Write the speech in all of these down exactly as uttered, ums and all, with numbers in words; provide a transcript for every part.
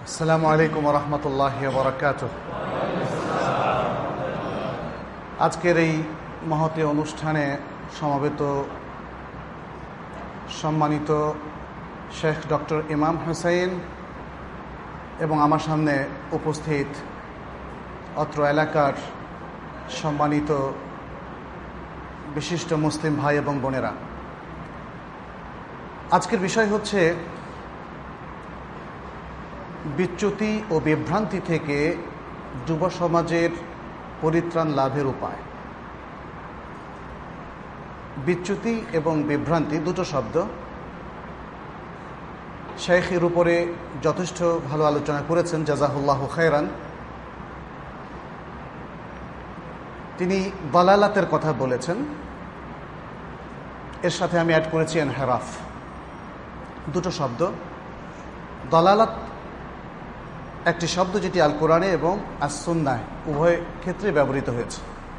আসসালামু আলাইকুম ওয়া রাহমাতুল্লাহি ওয়া বারাকাতুহু। আজকের এই মহতী অনুষ্ঠানে সমবেত সম্মানিত শেখ ডক্টর ইমাম হুসাইন এবং আমার সামনে উপস্থিত অত্র এলাকার সম্মানিত বিশিষ্ট মুসলিম ভাই এবং বোনেরা, আজকের বিষয় হচ্ছে বিচ্যুতি ও বিভ্রান্তি থেকে যুব সমাজের পরিত্রাণ লাভের উপায়। বিচ্যুতি এবং বিভ্রান্তি দুটো শব্দ। শেখ এর উপরে যথেষ্ট ভালো আলোচনা করেছেন, জাযাহুল্লাহু খায়রান। তিনি দালালাতের কথা বলেছেন, এর সাথে আমি অ্যাড করেছি ইনহিরাফ। দুটো শব্দ। দালালাত একটি শব্দ যেটি আল কোরআনে এবং আস সুন্নাহ উভয় ক্ষেত্রে ব্যবহৃত হয়েছে।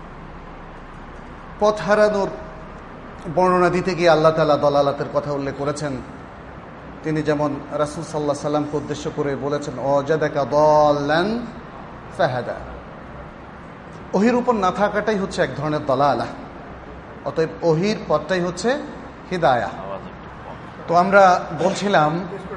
পথ হারানোর বর্ণনা দিতে গিয়ে আল্লাহ তাআলা দালালাতের কথা উল্লেখ করেছেন। তিনি যেমন রাসূল সাল্লাল্লাহু আলাইহি সাল্লামকে উদ্দেশ্য করে বলেছেন, ওয়াজাদাকা দাল্লান ফাহাদা। ওহির উপর না থাকাটাই হচ্ছে এক ধরনের দালালা। অতএব ওহির পথটাই হচ্ছে হিদায়াহ। তো আমরা বলছিলাম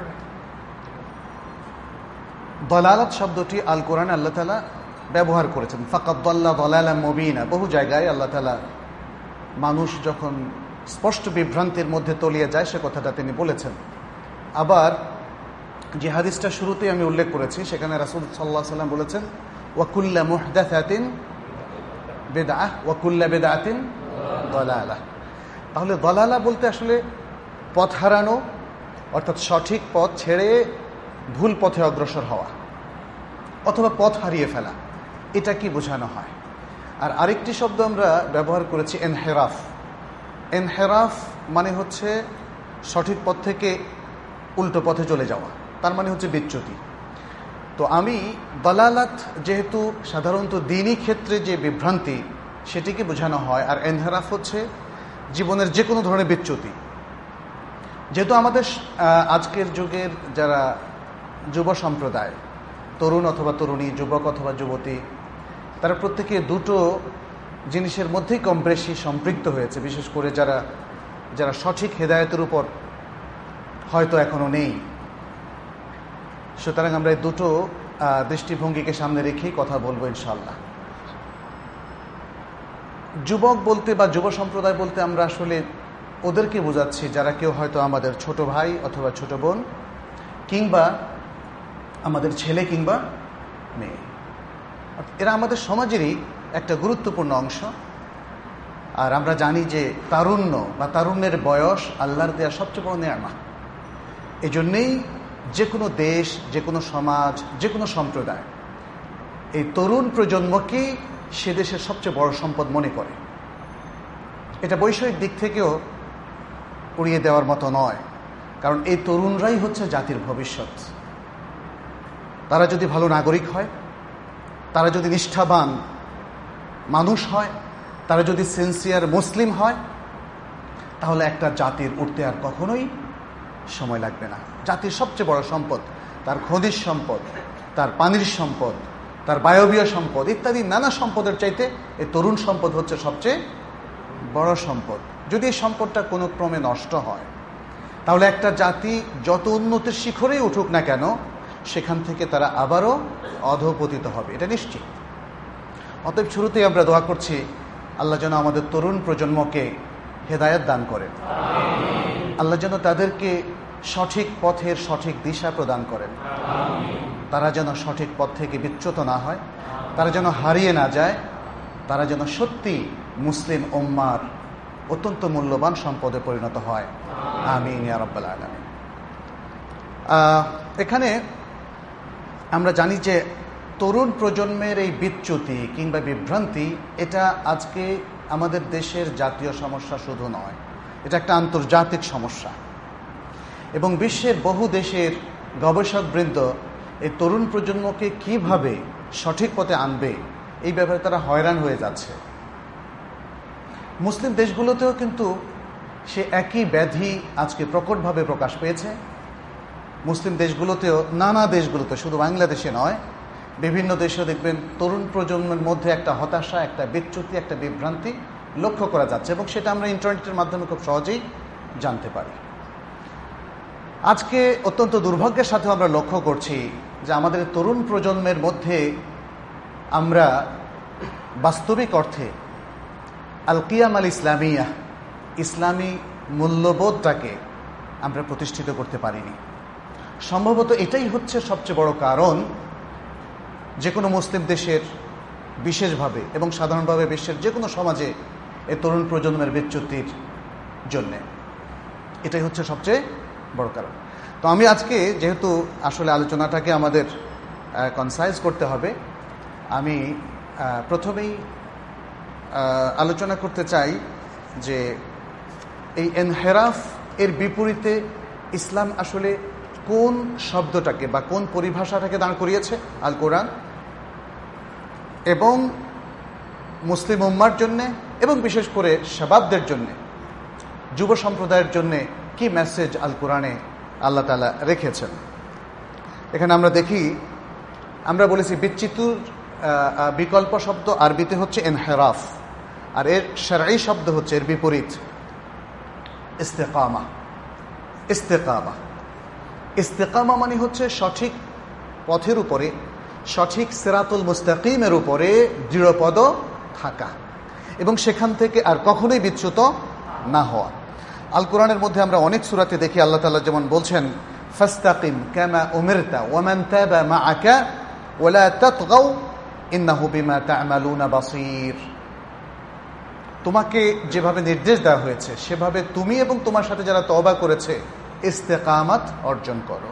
দালালাত শব্দটি আল কোরআনে আল্লাহ তাআলা ব্যবহার করেছেন। ফাকাদ দাল্লা দালালাম মুবিনা। বহু জায়গায় আল্লাহ তাআলা মানুষ যখন স্পষ্ট বিভ্রান্তির মধ্যে তলিয়ে যায় সে কথাটা তিনি বলেছেন। আবার যে হাদিসটা শুরুতেই আমি উল্লেখ করেছি সেখানে রাসূল সাল্লাল্লাহু আলাইহি সাল্লাম বলেছেন, ওয়া কুল্লু মুহদাসাতিন বিদআহ ওয়া কুল্লু বিদআতিন দালালাহ। তাহলে দালালা বলতে আসলে পথ হারানো, অর্থাৎ সঠিক পথ ছেড়ে ভুল পথে অগ্রসর হওয়া অথবা পথ হারিয়ে ফেলা, এটা কি বোঝানো হয়। আর আরেকটি শব্দ আমরা ব্যবহার করেছি ইনহিরাফ। ইনহিরাফ মানে হচ্ছে সঠিক পথ থেকে উল্টো পথে চলে যাওয়া, তার মানে হচ্ছে বিচ্যুতি। তো আমি দালালাত যেহেতু সাধারণত দ্বীনি ক্ষেত্রে যে বিভ্রান্তি সেটিকে বোঝানো হয়, আর ইনহিরাফ হচ্ছে জীবনের যে কোনো ধরনের বিচ্যুতি। যেহেতু আমাদের আজকের যুগের যারা যুব সম্প্রদায়, তরুণ অথবা তরুণী, যুবক অথবা যুবতী, তারা প্রত্যেকে দুটো জিনিসের মধ্যেই কম বেশি সম্পৃক্ত হয়েছে, বিশেষ করে যারা যারা সঠিক হেদায়েতের উপর হয়তো এখনো নেই। সুতরাং আমরা এই দুটো দৃষ্টিভঙ্গিকে সামনে রেখেই কথা বলবো ইনশাআল্লাহ। যুবক বলতে বা যুব সম্প্রদায় বলতে আমরা আসলে ওদেরকে বোঝাচ্ছি যারা কেউ হয়তো আমাদের ছোট ভাই অথবা ছোট বোন, কিংবা আমাদের ছেলে কিংবা মেয়ে। এরা আমাদের সমাজেরই একটা গুরুত্বপূর্ণ অংশ। আর আমরা জানি যে তারুণ্য বা তারুণ্যের বয়স আল্লাহর দেয়া সবচেয়ে বড় নেয়ামত। এই জন্যেই যে কোনো দেশ, যে কোনো সমাজ, যে কোনো সম্প্রদায় এই তরুণ প্রজন্মকেই সে দেশের সবচেয়ে বড় সম্পদ মনে করে। এটা বৈষয়িক দিক থেকেও উড়িয়ে দেওয়ার মতো নয়, কারণ এই তরুণরাই হচ্ছে জাতির ভবিষ্যৎ। তারা যদি ভালো নাগরিক হয়, তারা যদি নিষ্ঠাবান মানুষ হয়, তারা যদি সিনসিয়ার মুসলিম হয়, তাহলে একটা জাতির উঠতে আর কখনোই সময় লাগবে না। জাতির সবচেয়ে বড় সম্পদ তার খনিজ সম্পদ, তার পানির সম্পদ, তার বায়বীয় সম্পদ ইত্যাদি নানা সম্পদের চাইতে এই তরুণ সম্পদ হচ্ছে সবচেয়ে বড় সম্পদ। যদি এই সম্পদটা কোনো ক্রমে নষ্ট হয়, তাহলে একটা জাতি যত উন্নতির শিখরেই উঠুক না কেন, সেখান থেকে তারা আবারও অধঃপতিত হবে, এটা নিশ্চিত। অতএব শুরুতেই আমরা দোয়া করছি আল্লাহ যেন আমাদের তরুণ প্রজন্মকে হেদায়েত দান করেন। আল্লাহ যেন তাদেরকে সঠিক পথের সঠিক দিশা প্রদান করেন। তারা যেন সঠিক পথ থেকে বিচ্যুত না হয়, তারা যেন হারিয়ে না যায়, তারা যেন সত্যি মুসলিম উম্মার অত্যন্ত মূল্যবান সম্পদে পরিণত হয়। আমিন ইয়া রাব্বাল আলামিন। এখানে আমরা জানি যে তরুণ প্রজন্মের এই বিচ্যুতি কিংবা বিভ্রান্তি এটা আজকে আমাদের দেশের জাতীয় সমস্যা শুধু নয়, এটা একটা আন্তর্জাতিক সমস্যা। এবং বিশ্বের বহু দেশের গবেষকবৃন্দ এই তরুণ প্রজন্মকে কিভাবে সঠিক পথে আনবে এই ব্যাপারে তারা হয়রান হয়ে যাচ্ছে। মুসলিম দেশগুলোতেও কিন্তু সে একই ব্যাধি আজকে প্রকটভাবে প্রকাশ পেয়েছে। মুসলিম দেশগুলোতেও, নানা দেশগুলোতে, শুধু বাংলাদেশে নয়, বিভিন্ন দেশেও দেখবেন তরুণ প্রজন্মের মধ্যে একটা হতাশা, একটা বিচ্যুতি, একটা বিভ্রান্তি লক্ষ্য করা যাচ্ছে, এবং সেটা আমরা ইন্টারনেটের মাধ্যমে খুব সহজেই জানতে পারি। আজকে অত্যন্ত দুর্ভাগ্যের সাথে আমরা লক্ষ্য করছি যে আমাদের তরুণ প্রজন্মের মধ্যে আমরা বাস্তবিক অর্থে আল কিয়াম আল ইসলামিয়া, ইসলামী মূল্যবোধটাকে আমরা প্রতিষ্ঠিত করতে পারিনি। সম্ভবত এটাই হচ্ছে সবচেয়ে বড় কারণ যে কোনো মুসলিম দেশের, বিশেষভাবে এবং সাধারণভাবে বিশ্বের যে কোনো সমাজে এই তরুণ প্রজন্মের বিচ্যুতির জন্যে। এটাই হচ্ছে সবচেয়ে বড় কারণ। তো আমি আজকে, যেহেতু আসলে আলোচনাটাকে আমাদের কনসাইজ করতে হবে, আমি প্রথমেই আলোচনা করতে চাই যে এই এনহেরাফ এর বিপরীতে ইসলাম আসলে কোন শব্দটাকে বা কোন পরিভাষাটাকে দাঁড় করিয়েছে আল কোরআন, এবং মুসলিম উম্মার জন্যে এবং বিশেষ করে শাবাবদের জন্যে, যুব সম্প্রদায়ের জন্যে কি মেসেজ আল কোরআনে আল্লাহ তাআলা রেখেছেন। এখানে আমরা দেখি, আমরা বলেছি বিচ্যুতির বিকল্প শব্দ আরবিতে হচ্ছে এনহেরাফ, আর এর শারঈ শব্দ হচ্ছে এর বিপরীত ইস্তেকামা। ইস্তেকামা ইস্তেকামা মানে হচ্ছে সঠিক পথের উপরে, সঠিক সিরাতুল মুস্তাকিমের উপরে দৃঢ়পদ থাকা, এবং সেখান থেকে আর কখনোই বিচ্যুত না হওয়া। আল কোরআনের মধ্যে আমরা অনেক সূরাতে দেখি আল্লাহ তাআলা যেমন বলছেন, ফাস্তাকিম কামা উমিরতা ওয়া মান তাবা মাআকা ওয়া লা তাতগাউ ইন্নাহু বিমা তা'মালুনা বাসীর। তোমাকে যেভাবে নির্দেশ দেওয়া হয়েছে সেভাবে তুমি এবং তোমার সাথে যারা তওবা করেছে ইস্তেকামাত অর্জন করো,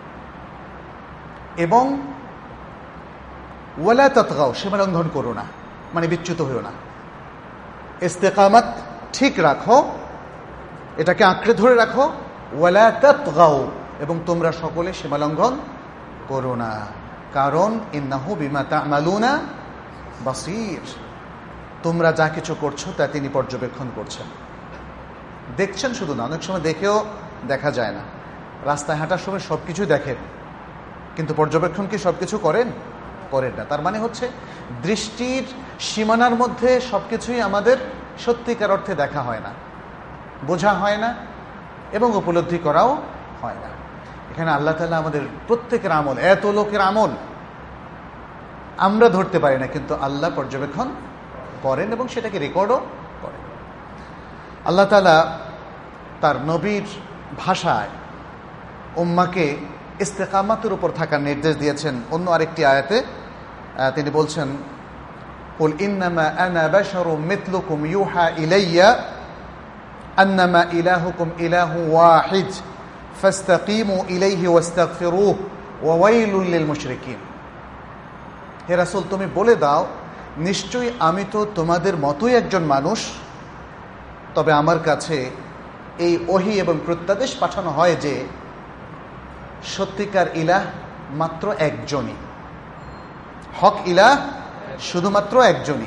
এবং ওয়ালা তাতগাও, সীমা লঙ্ঘন করো না, মানে বিচ্যুত হইও না। ইস্তেকামাত ঠিক রাখো, এটাকে আঁকড়ে ধরে রাখো। ওয়ালা তাতগাও, এবং তোমরা সকলে সীমা লঙ্ঘন করো না, কারণ ইন্নাহু বিমা তা'মালুনা বাসীর, তোমরা যা কিছু করছো তা তিনি পর্যবেক্ষণ করছেন, দেখছেন শুধু না, অনেক সময় দেখেও দেখা যায় না। রাস্তায় হাঁটার সময় সব কিছু দেখেন, কিন্তু পর্যবেক্ষণ কি সব কিছু করেন? করেন না। তার মানে হচ্ছে দৃষ্টির সীমানার মধ্যে সব কিছুই আমাদের সত্যিকার অর্থে দেখা হয় না, বোঝা হয় না, এবং উপলব্ধি করাও হয় না। এখানে আল্লাহ তাআলা আমাদের প্রত্যেকের আমল, এত লোকের আমল আমরা ধরতে পারি না, কিন্তু আল্লাহ পর্যবেক্ষণ করেন এবং সেটাকে রেকর্ডও করেন। আল্লাহ তাআলা তার নবীর ভাষায় উম্মাকে ইস্তেকামাতের উপর থাকার নির্দেশ দিয়েছেন। অন্য আরেকটি আয়াতে তিনি বলছেন, কুল ইন্নামা আনা বাশারুম মিথলুকুম ইউহা ইলাইয়া আন্নামা ইলাহুকুম ইলাহু ওয়াহিদ ফাস্তাকিমু ইলাইহি ওয়াস্তাগফিরুহু ওয়া ওয়াইলুল লিল মুশরিকিন। হে রাসূল, তুমি বলে দাও, নিশ্চয়ই আমি তো তোমাদের মতোই একজন মানুষ, তবে আমার কাছে এই ওহী এবং প্রত্যাদেশ পাঠানো হয় যে সত্যিকার ইলাহ মাত্র একজনই, হক ইলাহ শুধুমাত্র একজনই।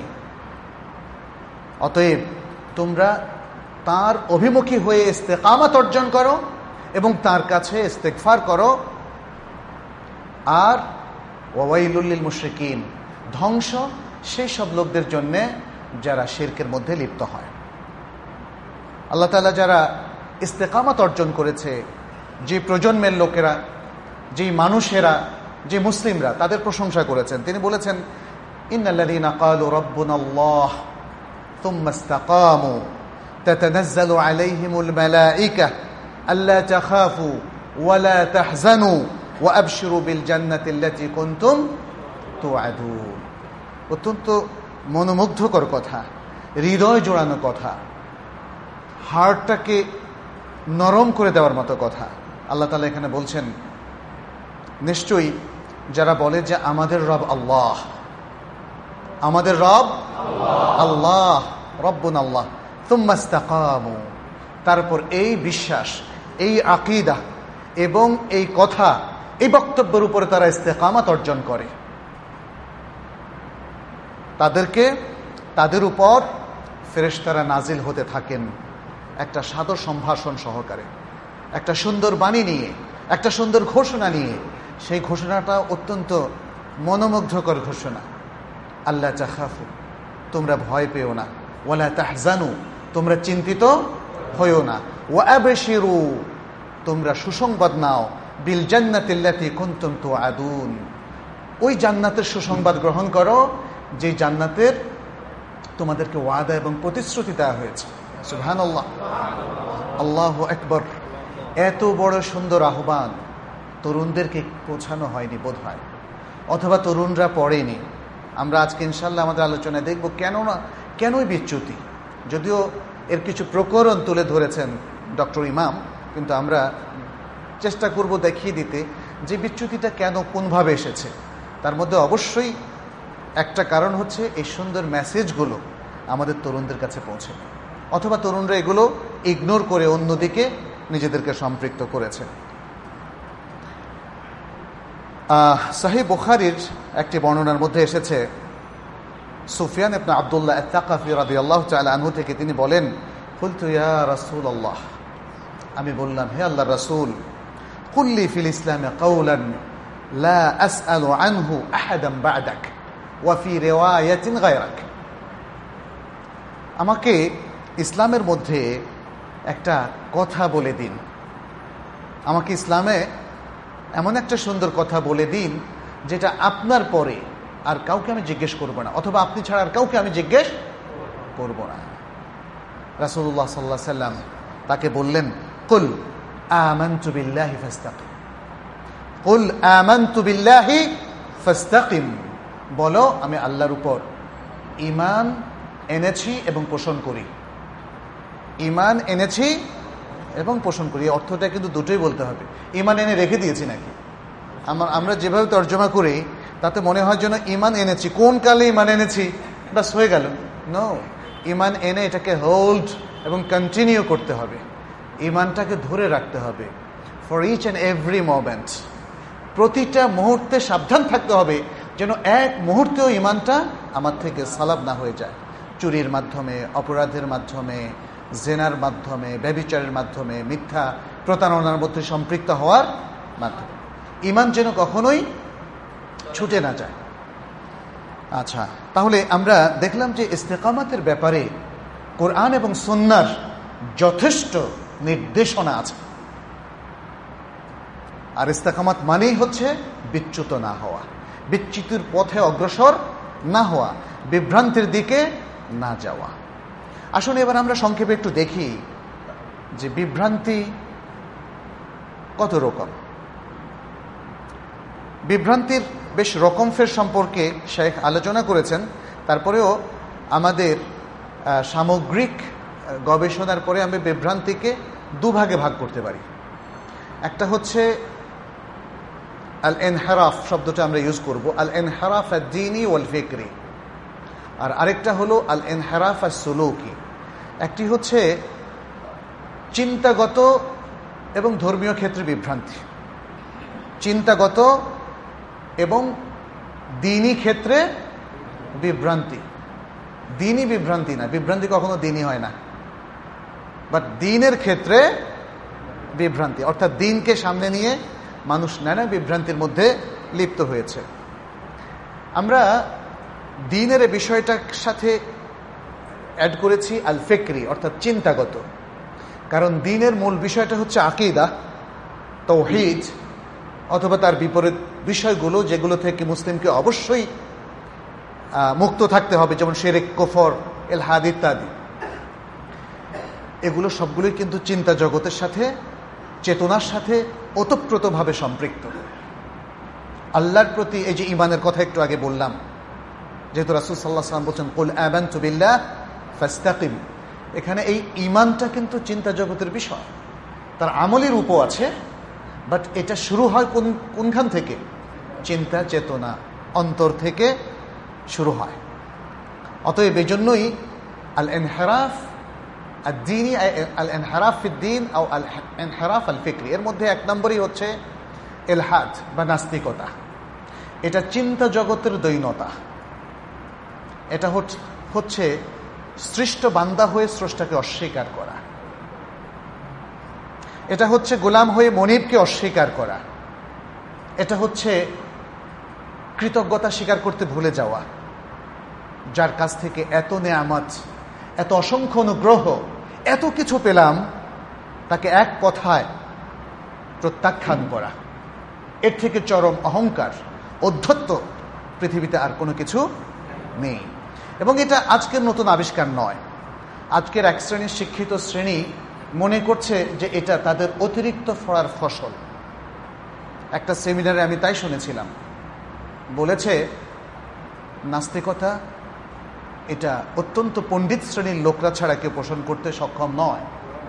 অতএব তোমরা তার অভিমুখী হয়ে ইস্তেকামাত অর্জন করো এবং তার কাছে ইস্তেগফার করো। আর ওয়াইলুল লিল মুশরিকিন, ধ্বংস সেই সব লোকদের জন্য যারা শিরকের মধ্যে লিপ্ত হয়। আল্লাহ তাআলা যারা ইস্তেকামাত অর্জন করেছে, যে প্রজন্মের লোকেরা, যে মানুষেরা, যে মুসলিমরা, তাদের প্রশংসা করেছেন। তিনি বলেছেন, ইন্নাল্লাযীনা ক্বালু রাব্বুনাল্লাহ থুম্মা ইসতাকামু তাতানাজ্জালু আলাইহিমুল মালাঈকা আল্লা তাখাফু ওয়া লা তাহজানু ওয়া আবশিরু বিল জান্নাতি আল্লাতী কুনতুম তুআদুন। অত্যন্ত মনোমুগ্ধকর কথা, হৃদয় জোড়ানো কথা, হার্টটাকে নরম করে দেওয়ার মতো কথা। আল্লাহ তাআলা এখানে বলছেন, নিশ্চয়ই যারা বলে যে আমাদের রব আল্লাহ, আমাদের রব আল্লাহ, রব্বুন আল্লাহ, তুম্মা ইসতাকামু, তারপর এই বিশ্বাস, এই আকীদা এবং এই কথা, এই বক্তব্যের উপরে তারা ইস্তেকামাত অর্জন করে, তাদেরকে তাদের উপর ফেরেশতারা নাজিল হতে থাকেন একটা সাদর সম্ভাষণ সহকারে, একটা সুন্দর বাণী নিয়ে, একটা সুন্দর ঘোষণা নিয়ে। সেই ঘোষণাটা অত্যন্ত মনোমুগ্ধকর ঘোষণা। আল্লা তাখাফু, তোমরা ভয় পেও না, ওয়ালা তাহজানু, তোমরা চিন্তিত হইও না, ওয়া আবশিরু, তোমরা সুসংবাদ নাও, বিল জান্নাতিল্লাতী কুনতুম তুআদুন, ওই জান্নাতের সুসংবাদ গ্রহণ করো যে জান্নাতের তোমাদেরকে ওয়াদা এবং প্রতিশ্রুতি দেওয়া হয়েছে। সুবহানাল্লাহ, আল্লাহু আকবার। এত বড় সুন্দর আহ্বান তরুণদেরকে পৌঁছানো হয়নি বোধ হয়, অথবা তরুণরা পড়েনি। আমরা আজকে ইনশাল্লাহ আমাদের আলোচনায় দেখব কেন না কেনই বিচ্যুতি। যদিও এর কিছু প্রকরণ তুলে ধরেছেন ডক্টর ইমাম, কিন্তু আমরা চেষ্টা করব দেখিয়ে দিতে যে বিচ্যুতিটা কেন, কোনভাবে এসেছে। তার মধ্যে অবশ্যই একটা কারণ হচ্ছে এই সুন্দর মেসেজগুলো আমাদের তরুণদের কাছে পৌঁছে, অথবা তরুণরা এগুলো ইগনোর করে অন্যদিকে নিজেদেরকে সম্পৃক্ত করেছে। সহিহ বুখারীর একটি বর্ণনার মধ্যে এসেছে, সুফিয়ান ইবনে আব্দুল্লাহ আত-তাকাফি রাদিয়াল্লাহু তাআলা আনহু থেকে তিনি বলেন, কুলতু ইয়া রাসূলুল্লাহ, আমি বললাম হে আল্লাহর রাসূল, কুল্লি ফিল ইসলামে কাওলান লা আসআলু আনহু আহাদান বা'দাক ওয়া ফি রিওয়ায়াতিন গায়রাক, আমাকে ইসলামের মধ্যে একটা কথা বলে দিন, আমাকে ইসলামে এমন একটা সুন্দর কথা বলে দিন যেটা আপনার পরে আর কাউকে আমি জিজ্ঞেস করব না, অথবা আপনি ছাড়া আর কাউকে আমি জিজ্ঞেস করব না। রাসূলুল্লাহ সাল্লাল্লাহু আলাইহি সাল্লাম তাকে বললেন, কুল আমানতু বিল্লাহি ফাস্তাকিম, কুল আমানতু বিল্লাহি ফাস্তাকিম, বলো আমি আল্লাহর উপর ঈমান এনেছি এবং পোষণ করি, ঈমান এনেছি এবং পোষণ করি। এই অর্থটা কিন্তু দুটোই বলতে হবে। ঈমান এনে রেখে দিয়েছি নাকি? আমার আমরা যেভাবে তর্জমা করি তাতে মনে হয় যেন ঈমান এনেছি, কোন কালে ঈমান এনেছি বাস হয়ে গেল। নো, ঈমান এনে এটাকে হোল্ড এবং কন্টিনিউ করতে হবে, ঈমানটাকে ধরে রাখতে হবে for each and every moment. প্রতিটা মুহূর্তে সাবধান থাকতে হবে যেন এক মুহূর্তেও ঈমানটা আমার থেকে সালাব না হয়ে যায়। চুরির মাধ্যমে, অপরাধের মাধ্যমে, জেনার মাধ্যমে, ব্যভিচারের মাধ্যমে, মিথ্যা প্রতারণার মধ্যে সম্পৃক্ত হওয়ার মাধ্যমে ঈমান যেন কখনোই ছুটে না যায়। আচ্ছা, তাহলে আমরা দেখলাম যে ইস্তেকামাতের ব্যাপারে কোরআন এবং সুন্নাহর যথেষ্ট নির্দেশনা আছে। আর ইস্তেকামাত মানেই হচ্ছে বিচ্যুত না হওয়া, বিচ্যুতির পথে অগ্রসর না হওয়া, বিভ্রান্তির দিকে না যাওয়া। আসুন এবার আমরা সংক্ষেপে একটু দেখি যে বিভ্রান্তি কত রকম। বিভ্রান্তির বেশ রকম ফের সম্পর্কে শেখ আলোচনা করেছেন। তারপরেও আমাদের সামগ্রিক গবেষণার পরে আমি বিভ্রান্তিকে দুভাগে ভাগ করতে পারি। একটা হচ্ছে আল ইনহিরাফ শব্দটা আমরা ইউজ করব, আল ইনহিরাফ আদ-দীনি ওয়াল ফিকরি, আর আরেকটা হলো আল ইনহিরাফ আস-সুলুকি। একটি হচ্ছে চিন্তাগত এবং ধর্মীয় ক্ষেত্রে বিভ্রান্তি, চিন্তাগত এবং দ্বীনি ক্ষেত্রে বিভ্রান্তি। দ্বীনি বিভ্রান্তি না, বিভ্রান্তি কখনো দ্বীনি হয় না, বাট দ্বীনের ক্ষেত্রে বিভ্রান্তি, অর্থাৎ দ্বীনকে সামনে নিয়ে মানুষ নানা বিভ্রান্তির মধ্যে লিপ্ত হয়েছে। আমরা দ্বীনের এই বিষয়টার সাথে অ্যাড করেছি আল ফিকরি, অর্থাৎ চিন্তাগত, কারণ দ্বীনের মূল বিষয়টা হচ্ছে আকীদা, তাওহীদ, অথবা তার বিপরীত বিষয়গুলো যেগুলো থেকে মুসলিমকে অবশ্যই মুক্ত থাকতে হবে, যেমন শিরক, কুফর, ইলহাদ ইত্যাদি। এগুলো সবগুলোই কিন্তু চিন্তা জগতের সাথে, চেতনার সাথে ওতপ্রোতভাবে সম্পৃক্ত। আল্লাহর প্রতি এই যে ঈমানের কথা একটু আগে বললাম, যেহেতু রাসূল সাল্লাল্লাহু আলাইহি ওয়াসাল্লাম বলছেন কুল আমানতু বিল্লাহ ফাস্তাকিম, এখানে এই ঈমানটা কিন্তু চিন্তা জগতের বিষয়, তার আমলের রূপও আছে, বাট এটা শুরু হয় কোন কোনখান থেকে? চিন্তা চেতনা, অন্তর থেকে শুরু হয়। অতএব এই জন্যই আল ইনহিরাফ আদ-দীনি, আল ইনহিরাফ ফিদ-দীন ও আল ইনহিরাফ আল ফিকরি, এর মধ্যে এক নম্বরই হচ্ছে ইলহাদ বা নাস্তিকতা। এটা চিন্তা জগতের দ্বৈনতা, এটা হচ্ছে সৃষ্ট বান্দা হয়ে স্রষ্টাকে অস্বীকার করা। এটা হচ্ছে গোলাম হয়ে মনিবকে অস্বীকার করা, এটা হচ্ছে কৃতজ্ঞতা স্বীকার করতে ভুলে যাওয়া, যার কাছ থেকে এত নেয়ামত, এত অসংখ্য অনুগ্রহ, এত কিছু পেলাম, তাকে এক কথায় প্রত্যাখ্যান করা। এর থেকে চরম অহংকার, অধ্যত্ব পৃথিবীতে আর কোনো কিছু নেই। এবং এটা আজকের নতুন আবিষ্কার নয়। আজকের এক শ্রেণীর শিক্ষিত শ্রেণী মনে করছে যে এটা তাদের অতিরিক্ত ফড়ার ফসল। একটা সেমিনারে আমি তাই শুনেছিলাম, বলেছে নাস্তিকতা এটা অত্যন্ত পণ্ডিত শ্রেণীর লোকরা ছাড়া কেউ পোষণ করতে সক্ষম নয়।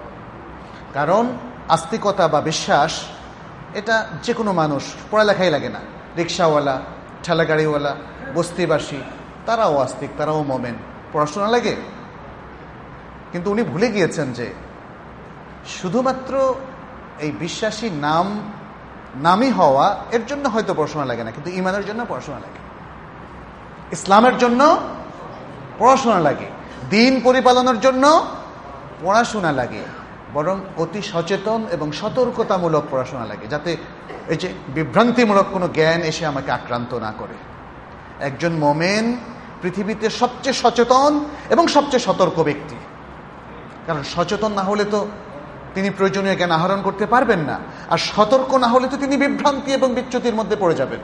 কারণ আস্তিকতা বা বিশ্বাস এটা যে কোনো মানুষ, পড়ালেখাই লাগে না, রিক্সাওয়ালা, ঠেলাগাড়িওয়ালা, বস্তিবাসী, তারাও আস্তিক, তারাও মোমেন, পড়াশোনা লাগে। কিন্তু উনি ভুলে গিয়েছেন যে শুধুমাত্র এই বিশ্বাসী নাম নামই হওয়া এর জন্য হয়তো পড়াশোনা লাগে না, কিন্তু ইমানের জন্য পড়াশোনা লাগে, ইসলামের জন্য পড়াশোনা লাগে, দিন পরিপালনের জন্য পড়াশোনা লাগে, বরং অতি সচেতন এবং সতর্কতামূলক পড়াশোনা লাগে, যাতে এই যে বিভ্রান্তিমূলক কোনো জ্ঞান এসে আমাকে আক্রান্ত না করে। একজন মোমেন পৃথিবীতে সবচেয়ে সচেতন এবং সবচেয়ে সতর্ক ব্যক্তি। কারণ সচেতন না হলে তো তিনি প্রয়োজনীয় জ্ঞান আহরণ করতে পারবেন না, আর সতর্ক না হলে তো তিনি বিভ্রান্তি এবং বিচ্যুতির মধ্যে পড়ে যাবেন।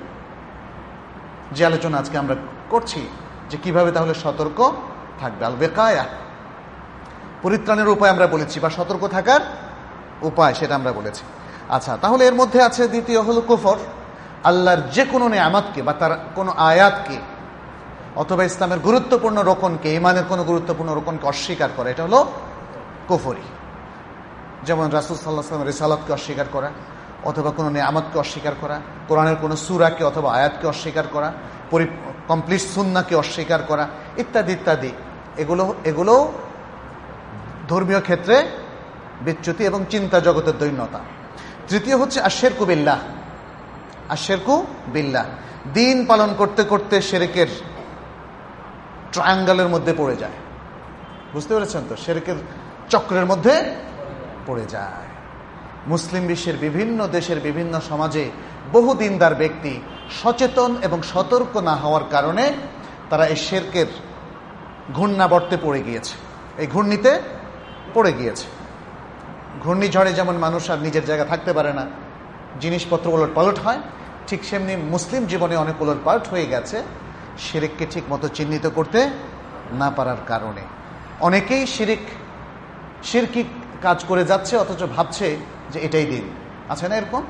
যে আলোচনা আজকে আমরা করছি যে কিভাবে তাহলে সতর্ক থাকবে, আল বেকায়া, পরিত্রাণের উপায় আমরা বলেছি, বা সতর্ক থাকার উপায় সেটা আমরা বলেছি। আচ্ছা, তাহলে এর মধ্যে আছে দ্বিতীয় হলো কুফর, আল্লাহর যে কোনো নেয়ামতকে বা তার কোনো আয়াতকে অথবা ইসলামের গুরুত্বপূর্ণ রোকনকে, ইমানের কোনো গুরুত্বপূর্ণ রোকনকে অস্বীকার করা, এটা হলো কুফরি। যেমন রাসূল সাল্লাল্লাহু আলাইহি ওয়াসাল্লাম রিসালাতকে অস্বীকার করা, অথবা কোনো নেয়ামতকে অস্বীকার করা, কোরআনের কোনো সূরাকে অথবা আয়াতকে অস্বীকার করা, পরি কমপ্লিট সুন্নাহকে অস্বীকার করা, ইত্যাদি ইত্যাদি। এগুলো এগুলো ধর্মীয় ক্ষেত্রে বিচ্যুতি এবং চিন্তা জগতের দৈন্যতা। তৃতীয় হচ্ছে আশিরকু বিল্লাহ। আশিরকু বিল্লাহ, দিন পালন করতে করতে শিরকের ট্রায়াঙ্গলের মধ্যে পড়ে যায়। বুঝতে পেরেছেন তো? শিরকের চক্রের মধ্যে পড়ে যায়। মুসলিম বিশ্বের বিভিন্ন দেশের বিভিন্ন সমাজে বহু দিনদার ব্যক্তি সচেতন এবং সতর্ক না হওয়ার কারণে তারা এই শিরকের ঘূর্ণাবর্তে পড়ে গিয়েছে, এই ঘূর্ণিতে পড়ে গিয়েছে। ঘূর্ণিঝড়ে যেমন মানুষ আর নিজের জায়গা থাকতে পারে না, জিনিসপত্র ওলট পালট হয়, ঠিক সেমনি মুসলিম জীবনে অনেক ওলট পালট হয়ে গেছে শিরককে ঠিক মতো চিহ্নিত করতে না পারার কারণে। অনেকেই শিরিক শিরকি কাজ করে যাচ্ছে, অথচ ভাবছে যে এটাই দিন। আছে না এরকম?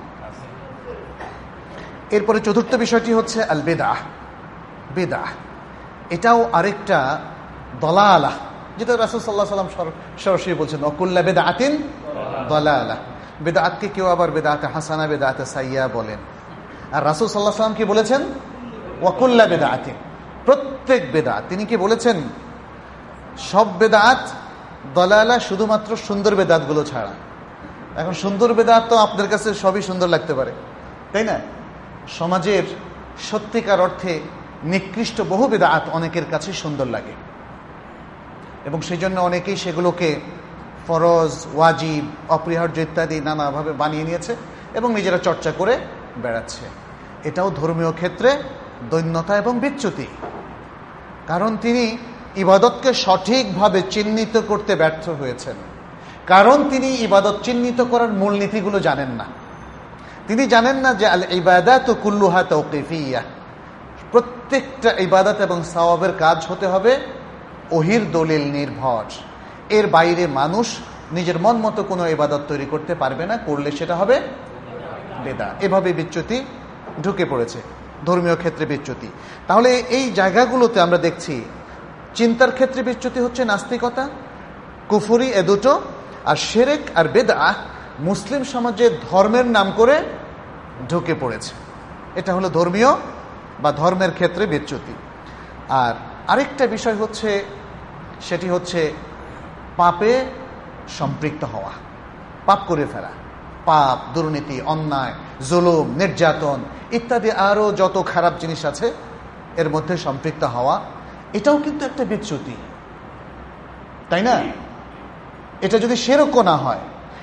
এরপরে চতুর্থ বিষয়টি হচ্ছে আল বিদআহ। বিদআহ এটাও আরেকটা দলালাহ, যেটা রাসূল সাল্লাল্লাহু আলাইহি ওয়াসাল্লাম সরাসরি বলছেন ওয়াকুল্লু বিদআতিন দলালাহ। বিদআতকে কেউ আবার বিদআতে হাসানা, বিদআতে সাইয়্যা বলেন। আর রাসূল সাল্লাল্লাহু আলাইহি ওয়াসাল্লাম কি বলেছেন? ওয়াকুল্লু বিদআতিন, প্রত্যেক বিদআত। তিনি কি বলেছেন? সব বিদআত দলালা, শুধুমাত্র সুন্দর বেদাতগুলো ছাড়া। এখন সুন্দর বেদাত তো আপনাদের কাছে সবই সুন্দর লাগতে পারে, তাই না? সমাজের সত্যিকার অর্থে নিকৃষ্ট বহু বেদাত অনেকের কাছে সুন্দর লাগে, এবং সেই জন্য অনেকেই সেগুলোকে ফরজ, ওয়াজিব, অপরিহার্য ইত্যাদি নানাভাবে বানিয়ে নিয়েছে এবং নিজেরা চর্চা করে বেড়াচ্ছে। এটাও ধর্মীয় ক্ষেত্রে দৈন্যতা এবং বিচ্যুতি। কারণ তিনি ইবাদতকে সঠিকভাবে চিহ্নিত করতে ব্যর্থ হয়েছেন, কারণ তিনি ইবাদত চিহ্নিত করার মূলনীতিগুলো জানেন না। তিনি জানেন না যে আল ইবাদাতু কুল্লুহা তাওকিফিয়া, প্রত্যেকটা ইবাদত এবং সওয়াবের কাজ হতে হবে ওহির দলিল নির্ভর। এর বাইরে মানুষ নিজের মন মতো কোনো ইবাদত তৈরি করতে পারবে না, করলে সেটা হবে বেদাত। এভাবে বিচ্যুতি ঢুকে পড়েছে, ধর্মীয় ক্ষেত্রে বিচ্যুতি। তাহলে এই জায়গাগুলোতে আমরা দেখছি চিন্তার ক্ষেত্রে বিচ্যুতি হচ্ছে নাস্তিকতা, কুফরি, এ দুটো। আর শিরক আর বিদআহ মুসলিম সমাজে ধর্মের নাম করে ঢুকে পড়েছে। এটা হলো ধর্মীয় বা ধর্মের ক্ষেত্রে বিচ্যুতি। আর আরেকটা বিষয় হচ্ছে, সেটি হচ্ছে পাপে সম্পৃক্ত হওয়া, পাপ করে ফেলা, পাপ, দুর্নীতি, অন্যায়, জুলুম, নির্যাতন ইত্যাদি আরো যত খারাপ জিনিস আছে এর মধ্যে সম্পৃক্ত হওয়া, এটাও কিন্তু একটা বিচ্যুতি, তাই না? এটা যদি শিরকও না হয়,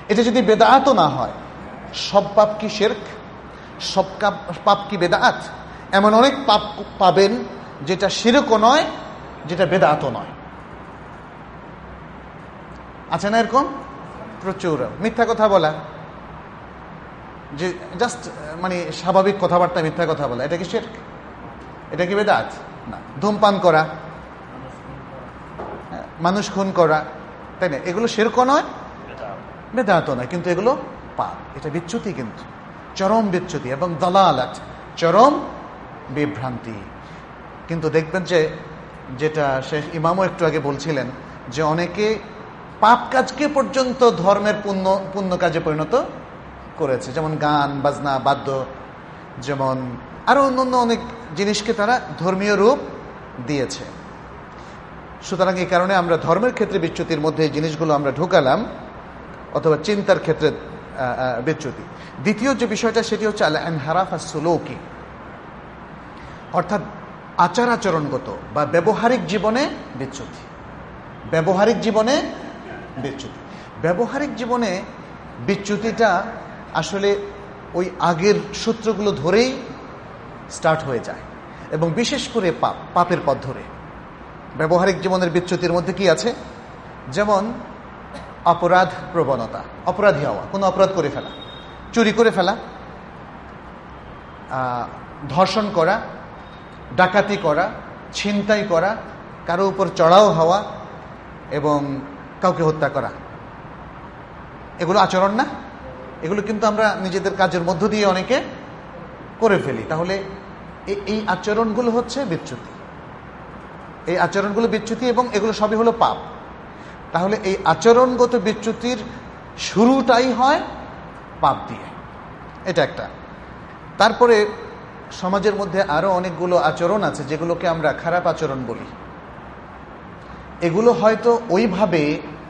এটা যদি বেদাতও না হয়, সব পাপ কি শিরক, সব পাপ কি বেদাত? এমন অনেক পাপ পাবেন যেটা শিরকও নয়, যেটা বেদাতও নয়। আছে না এরকম? প্রচুর। মিথ্যা কথা বলা, যে জাস্ট মানে স্বাভাবিক কথাবার্তা মিথ্যা কথা বলা, এটা কি শিরক? এটা কি বেদাত? না। ধূমপান করা, মানুষ খুন করা, তাই না? এগুলো শিরকও নয়, বেদাতও নয়, কিন্তু এগুলো পাপ। এটা বিচ্যুতি, কিন্তু চরম বিচ্যুতি এবং দালালাত, চরম বিভ্রান্তি। কিন্তু দেখবেন যে যেটা শেখ ইমামও একটু আগে বলছিলেন, যে অনেকে পাপ কাজকে পর্যন্ত ধর্মের পুণ্য পুণ্য কাজে পরিণত করেছে, যেমন গান বাজনা, বাদ্য, যেমন আরো অন্যান্য অনেক জিনিসকে তারা ধর্মীয় রূপ দিয়েছে। সুতরাং এই কারণে আমরা ধর্মের ক্ষেত্রে বিচ্যুতির মধ্যে এই জিনিসগুলো আমরা ঢুকালাম, অথবা চিন্তার ক্ষেত্রে বিচ্যুতি। দ্বিতীয় যে বিষয়টা সেটি হচ্ছে আল ইনহারাফ আস-সুলুকি, অর্থাৎ আচার আচরণগত বা ব্যবহারিক জীবনে বিচ্যুতি। ব্যবহারিক জীবনে বিচ্যুতি ব্যবহারিক জীবনে বিচ্যুতিটা আসলে ওই আগের সূত্রগুলো ধরেই স্টার্ট হয়ে যায়, এবং বিশেষ করে পাপ পাপের পথ ধরে। ব্যবহারিক জীবনের বিচ্যুতির মধ্যে কি আছে? যেমন অপরাধ প্রবণতা, অপরাধী হওয়া, কোনো অপরাধ করে ফেলা, চুরি করে ফেলা, ধর্ষণ করা, ডাকাতি করা, ছিনতাই করা, কারো উপর চড়াও হওয়া এবং কাউকে হত্যা করা। এগুলো আচরণ না? এগুলো কিন্তু আমরা নিজেদের কাজের মধ্য দিয়ে অনেকে করে ফেলি। তাহলে এই আচরণগুলো হচ্ছে বিচ্যুতি, এই আচরণগুলো বিচ্যুতি, এবং এগুলো সবই হলো পাপ। তাহলে এই আচরণগত বিচ্যুতির শুরুটাই হয় পাপ দিয়ে, এটা একটা। তারপরে সমাজের মধ্যে আরো অনেকগুলো আচরণ আছে যেগুলোকে আমরা খারাপ আচরণ বলি। এগুলো হয়তো ওইভাবে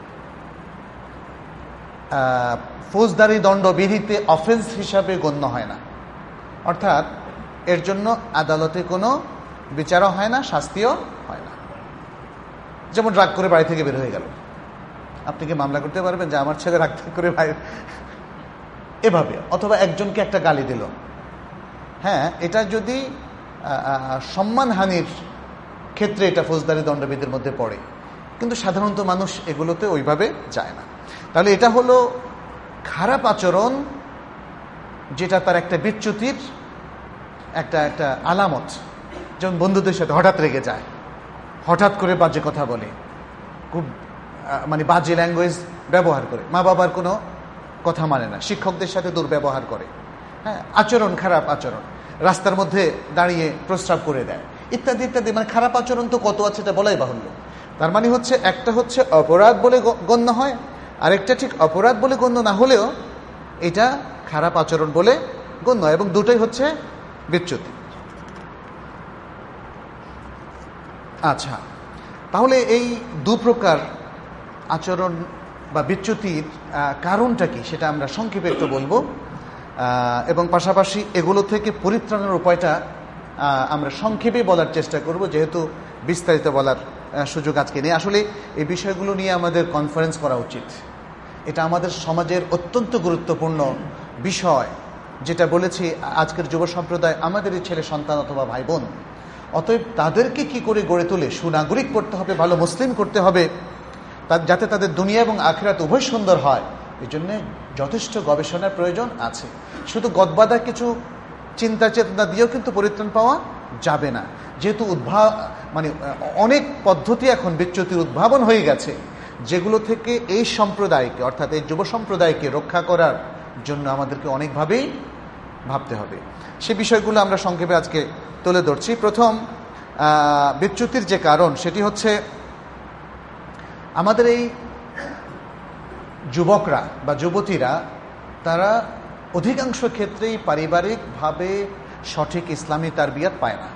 ফৌজদারি দণ্ডবিধিতে অফেন্স হিসাবে গণ্য হয় না, অর্থাৎ এর জন্য আদালতে কোনো বিচারও হয় না, শাস্তিও হয় না। যেমন রাগ করে বাড়ি থেকে বের হয়ে গেল, আপনি কি মামলা করতে পারবেন যে আমার ছেলে রাগ করে বাইরে এভাবে? অথবা একজনকে একটা গালি দিল, হ্যাঁ, এটা যদি সম্মানহানির ক্ষেত্রে এটা ফৌজদারি দণ্ডবিধির মধ্যে পড়ে, কিন্তু সাধারণত মানুষ এগুলোতে ওইভাবে যায় না। তাহলে এটা হলো খারাপ আচরণ, যেটা তার একটা বিচ্যুতির একটা একটা আলামত। যেমন বন্ধুদের সাথে হঠাৎ রেগে যায়, হঠাৎ করে বাজে কথা বলে, খুব মানে বাজে ল্যাঙ্গুয়েজ ব্যবহার করে, মা বাবার কোনো কথা মানে না, শিক্ষকদের সাথে দুর্ব্যবহার করে, হ্যাঁ, আচরণ খারাপ আচরণ, রাস্তার মধ্যে দাঁড়িয়ে প্রস্রাব করে দেয়, ইত্যাদি ইত্যাদি। মানে খারাপ আচরণ তো কত আছে, এটা বলাই বাহুল্য। তার মানে হচ্ছে একটা হচ্ছে অপরাধ বলে গণ্য হয়, আরেকটা ঠিক অপরাধ বলে গণ্য না হলেও এটা খারাপ আচরণ বলে গণ্য, এবং দুটোই হচ্ছে বিচ্যুতি। আচ্ছা, তাহলে এই দু প্রকার আচরণ বা বিচ্যুতির কারণটা কি সেটা আমরা সংক্ষেপে একটু বলবো, এবং পাশাপাশি এগুলো থেকে পরিত্রাণের উপায়টা আমরা সংক্ষেপে বলার চেষ্টা করব, যেহেতু বিস্তারিত বলার সুযোগ আজকে নেই। আসলে এই বিষয়গুলো নিয়ে আমাদের কনফারেন্স করা উচিত। এটা আমাদের সমাজের অত্যন্ত গুরুত্বপূর্ণ বিষয়, যেটা বলেছি আজকের যুব সম্প্রদায় আমাদেরই ছেলে সন্তান অথবা ভাই বোন। অতএব তাদেরকে কি করে গড়ে তুলে সুনাগরিক করতে হবে, ভালো মুসলিম করতে হবে, যাতে তাদের দুনিয়া এবং আখিরাত উভয় সুন্দর হয়, এই জন্য যথেষ্ট গবেষণার প্রয়োজন আছে। শুধু গদবাদা কিছু চিন্তা চেতনা দিয়েও কিন্তু পরিত্রাণ পাওয়া যাবে না, যেহেতু উদ্ভা মানে অনেক পদ্ধতি এখন বিচ্যুতির উদ্ভাবন হয়ে গেছে, যেগুলো থেকে এই সম্প্রদায়কে অর্থাৎ এই যুব সম্প্রদায়কে রক্ষা করার জন্য আমাদেরকে অনেকভাবেই ভাবতে হবে। সে বিষয়গুলো আমরা সংক্ষেপে আজকে তুলে ধরছি। প্রথম বিচ্যুতির যে কারণ সেটি হচ্ছে আমাদের এই যুবকরা বা যুবতীরা, তারা অধিকাংশ ক্ষেত্রেই পারিবারিকভাবে সঠিক ইসলামী তারবিয়াত পায় না।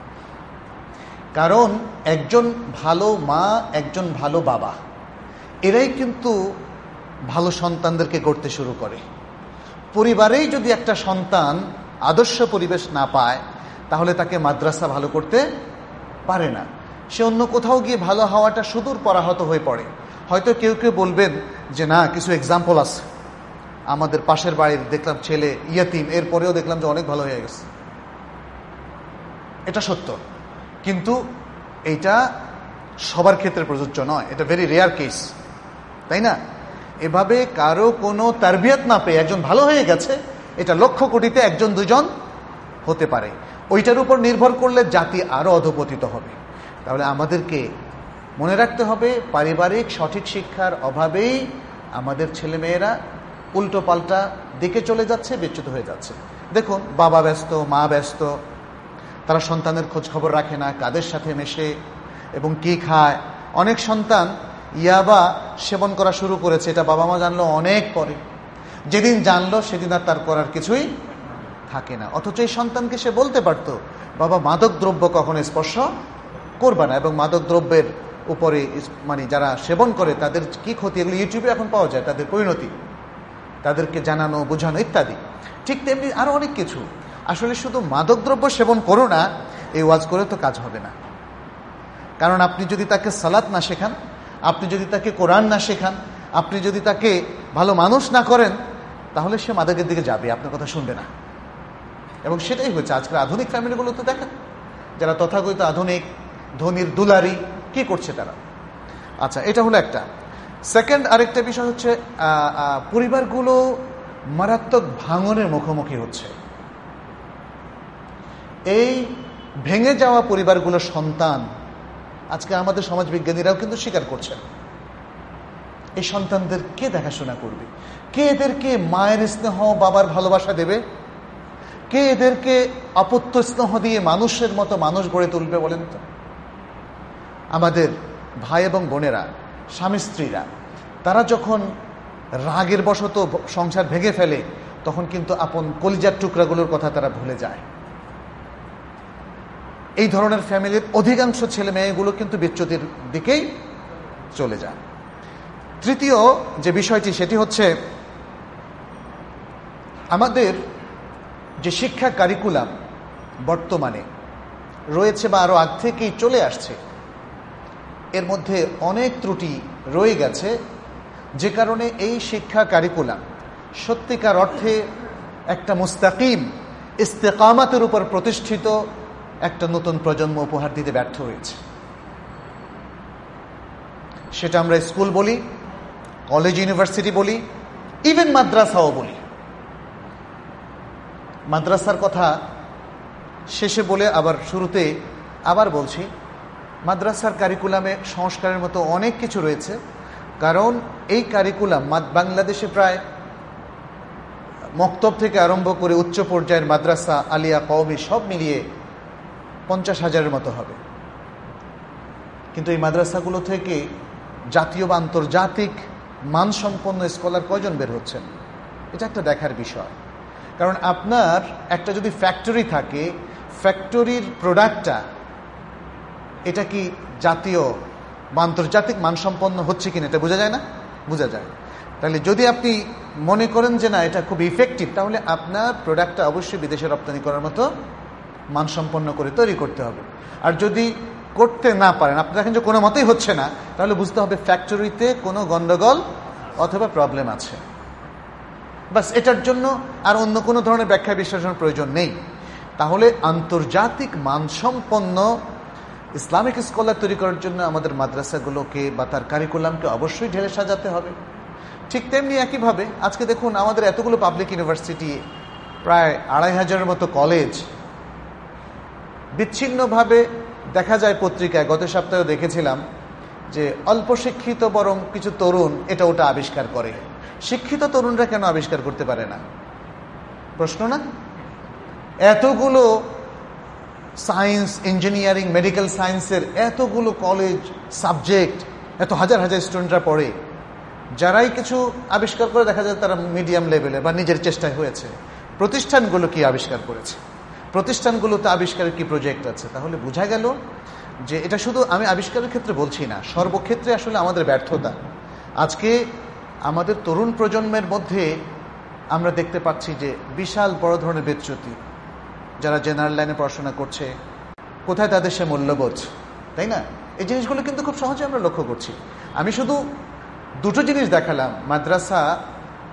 কারণ একজন ভালো মা, একজন ভালো বাবা, এরাই কিন্তু ভালো সন্তানদেরকে গড়তে শুরু করে। পরিবারেই যদি একটা সন্তান আদর্শ পরিবেশ না পায়, তাহলে তাকে মাদ্রাসা ভালো করতে পারে না, সে অন্য কোথাও গিয়ে ভালো হওয়াটা সুদূর পরাহত হয়ে পড়ে। হয়তো কেউ কেউ বলবেন যে না, কিছু এক্সাম্পল আছে, আমাদের পাশের বাড়ির দেখলাম ছেলে ইয়াতিম, এরপরেও দেখলাম যে অনেক ভালো হয়ে গেছে। এটা সত্য, কিন্তু এইটা সবার ক্ষেত্রে প্রযোজ্য নয়, এটা ভেরি রেয়ার কেস, তাই না? এভাবে কারো কোনো তারবিয়াত না পেয়ে একজন ভালো হয়ে গেছে, এটা লক্ষ কোটিতে একজন দুজন হতে পারে। ওইটার উপর নির্ভর করলে জাতি আরো অধপতিত হবে। তাহলে আমাদেরকে মনে রাখতে হবে, পারিবারিক সঠিক শিক্ষার অভাবেই আমাদের ছেলেমেয়েরা উল্টো পাল্টা দিকে চলে যাচ্ছে, বিচ্যুত হয়ে যাচ্ছে। দেখুন, বাবা ব্যস্ত, মা ব্যস্ত, তারা সন্তানের খোঁজ খবর রাখে না, কাদের সাথে মেশে এবং কি খায়। অনেক সন্তান ইয়াবা সেবন করা শুরু করেছে, এটা বাবা মা জানলো অনেক পরে। যেদিন জানলো সেদিন আর তার করার কিছুই থাকে না। অথচ এই সন্তানকে সে বলতে পারতো, বাবা মাদক দ্রব্য কখনো স্পর্শ করবে না, এবং মাদক দ্রব্যের উপরে মানে যারা সেবন করে তাদের কি ক্ষতি, এগুলো ইউটিউবে এখন পাওয়া যায়, তাদের পরিণতি, তাদেরকে জানানো, বোঝানো ইত্যাদি। ঠিক তেমনি আরো অনেক কিছু। আসলে শুধু মাদকদ্রব্য সেবন করো না, এই ওয়াজ করে তো কাজ হবে না। কারণ আপনি যদি তাকে সালাত না শেখান, আপনি যদি তাকে কোরআন না শেখান, আপনি যদি তাকে ভালো মানুষ না করেন, তাহলে সে মাদকের দিকে যাবে, আপনার কথা শুনবে না। এবং সেটাই হচ্ছে আজকের আধুনিক ফ্যামিলিগুলো তো দেখেন, যারা তথাকথিত আধুনিক ধনির দুলারি, কি করছে তারা। আচ্ছা, এটা হলো একটা। সেকেন্ড আরেকটা বিষয় হচ্ছে পরিবারগুলো মারাত্মক ভাঙনের মুখোমুখি হচ্ছে। এই ভেঙে যাওয়া পরিবারগুলোর সন্তান আজকে আমাদের সমাজবিজ্ঞানীরাও কিন্তু স্বীকার করছেন। এই সন্তানদের কে দেখাশোনা করবে? কে এদেরকে মায়ের স্নেহ, বাবার ভালোবাসা দেবে? কে এদেরকে অপত্য স্নেহ দিয়ে মানুষের মতো মানুষ গড়ে তুলবে বলেন তো? আমাদের ভাই এবং বোনেরা, স্বামী স্ত্রীরা, তারা যখন রাগের বশত সংসার ভেঙে ফেলে, তখন কিন্তু আপন কলিজার টুকরাগুলোর কথা তারা ভুলে যায়। এই ধরনের ফ্যামিলির অধিকাংশ ছেলে মেয়েগুলো কিন্তু বিচ্যুতির দিকেই চলে যায়। তৃতীয় যে বিষয়টি, সেটি হচ্ছে আমাদের যে শিক্ষা কারিকুলাম বর্তমানে রয়েছে বা আরো আগ থেকেই চলে আসছে, এর মধ্যে অনেক ত্রুটি রয়ে গেছে, যে কারণে এই শিক্ষা কারিকুলাম সত্যিকার অর্থে একটা মুস্তাকিম ইস্তেকামাতের উপর প্রতিষ্ঠিত একটা নতুন প্রজন্ম উপহার দিতে ব্যর্থ হয়েছে। সেটা আমরা স্কুল বলি, কলেজ ইউনিভার্সিটি বলি, ইভেন মাদ্রাসাও বলি। মাদ্রাসার কথা শেষে বলে আবার শুরুতে আবার বলছি, মাদ্রাসার কারিকুলামে সংস্কারের মতো অনেক কিছু রয়েছে। কারণ এই কারিকুলাম বাংলাদেশে প্রায় মক্তব থেকে আরম্ভ করে উচ্চ পর্যায়ের মাদ্রাসা, আলিয়া, কওমি সব মিলিয়ে পঞ্চাশ হাজারের মতো হবে। কিন্তু এই মাদ্রাসাগুলো থেকে জাতীয় বা আন্তর্জাতিক মানসম্পন্ন স্কলার কয়জন বের হচ্ছেন? এটা একটা দেখার বিষয়। কারণ আপনার একটা যদি ফ্যাক্টরি থাকে, ফ্যাক্টরির প্রোডাক্টটা এটা কি জাতীয় বা আন্তর্জাতিক মানসম্পন্ন হচ্ছে কিনা এটা বোঝা যায় না? বোঝা যায়। তাহলে যদি আপনি মনে করেন যে না এটা খুব ইফেক্টিভ, তাহলে আপনার প্রোডাক্টটা অবশ্যই বিদেশে রপ্তানি করার মতো মানসম্পন্ন করে তৈরি করতে হবে। আর যদি করতে না পারেন, আপনি দেখেন যে কোনো মতেই হচ্ছে না, তাহলে বুঝতে হবে ফ্যাক্টরিতে কোনো গন্ডগোল অথবা প্রবলেম আছে। বাস, এটার জন্য আর অন্য কোনো ধরনের ব্যাখ্যা বিশ্লেষণের প্রয়োজন নেই। তাহলে আন্তর্জাতিক মানসম্পন্ন ইসলামিক স্কলার তৈরি করার জন্য আমাদের মাদ্রাসাগুলোকে বা তার কারিকুলামকে অবশ্যই ঢেলে সাজাতে হবে। ঠিক তেমনি একইভাবে আজকে দেখুন আমাদের এতগুলো পাবলিক ইউনিভার্সিটি, প্রায় আড়াই হাজারের মতো কলেজ, বিচ্ছিন্নভাবে দেখা যায় পত্রিকায়, গত সপ্তাহে দেখেছিলাম যে অল্প শিক্ষিত বরং কিছু তরুণ এটা ওটা আবিষ্কার করে। শিক্ষিত তরুণরা কেন আবিষ্কার করতে পারে না? প্রশ্ন না? এতগুলো সায়েন্স, ইঞ্জিনিয়ারিং, মেডিকেল সায়েন্সের এতগুলো কলেজ, সাবজেক্ট, এত হাজার হাজার স্টুডেন্টরা পড়ে, যারাই কিছু আবিষ্কার করে দেখা যায় তারা মিডিয়াম লেভেলে বা নিজের চেষ্টায় হয়েছে। প্রতিষ্ঠানগুলো কি আবিষ্কার করেছে? প্রতিষ্ঠানগুলোতে আবিষ্কারের কি প্রজেক্ট আছে? তাহলে বোঝা গেল যে এটা শুধু আমি আবিষ্কারের ক্ষেত্রে বলছি না, সর্বক্ষেত্রে আসলে আমাদের ব্যর্থতা। আজকে আমাদের তরুণ প্রজন্মের মধ্যে আমরা দেখতে পাচ্ছি যে বিশাল বড় ধরনের বিচ্যুতি। যারা জেনারেল লাইনে পড়াশোনা করছে, কোথায় তাদের সে মূল্যবোধ, তাই না? এই জিনিসগুলো কিন্তু খুব সহজে আমরা লক্ষ্য করছি। আমি শুধু দুটো জিনিস দেখালাম, মাদ্রাসা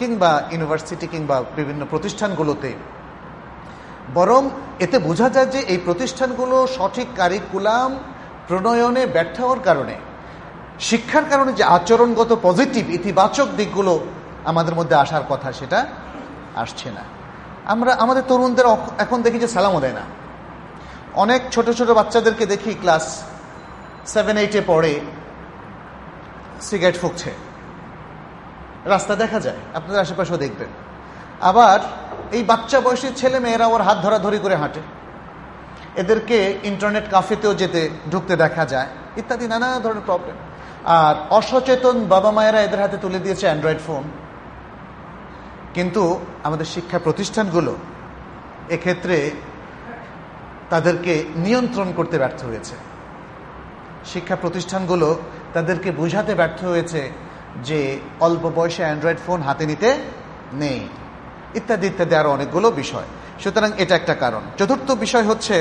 কিংবা ইউনিভার্সিটি কিংবা বিভিন্ন প্রতিষ্ঠানগুলোতে, বরং এতে বোঝা যায় যে এই প্রতিষ্ঠানগুলো সঠিক কারিকুলাম প্রণয়নে ব্যর্থ হওয়ার কারণে, শিক্ষার কারণে যে আচরণগত পজিটিভ ইতিবাচক দিকগুলো আমাদের মধ্যে আসার কথা সেটা আসছে না। আমরা আমাদের তরুণদের এখন দেখি যে সালামও দেয় না। অনেক ছোট ছোট বাচ্চাদেরকে দেখি ক্লাস সেভেন এইটে পড়ে সিগারেট ফুঁকছে, রাস্তা দেখা যায়, আপনাদের আশেপাশেও দেখবেন। আবার এই বাচ্চা বয়সী ছেলে মেয়েরা ওর হাত ধরাধরি করে হাঁটে, এদেরকে ইন্টারনেট কাফেতেও যেতে ঢুকতে দেখা যায়, ইত্যাদি নানা ধরনের প্রবলেম। আর অসচেতন বাবা মায়েরা এদের হাতে তুলে দিয়েছে অ্যান্ড্রয়েড ফোন। কিন্তু আমাদের শিক্ষা প্রতিষ্ঠানগুলো এক্ষেত্রে তাদেরকে নিয়ন্ত্রণ করতে ব্যর্থ হয়েছে। শিক্ষা প্রতিষ্ঠানগুলো তাদেরকে বোঝাতে ব্যর্থ হয়েছে যে অল্প বয়সে অ্যান্ড্রয়েড ফোন হাতে নিতে নেই, ইত্যাদি ইত্যাদি আরো অনেকগুলো বিষয়। সুতরাং এটা একটা কারণ। চতুর্থ বিষয় হচ্ছে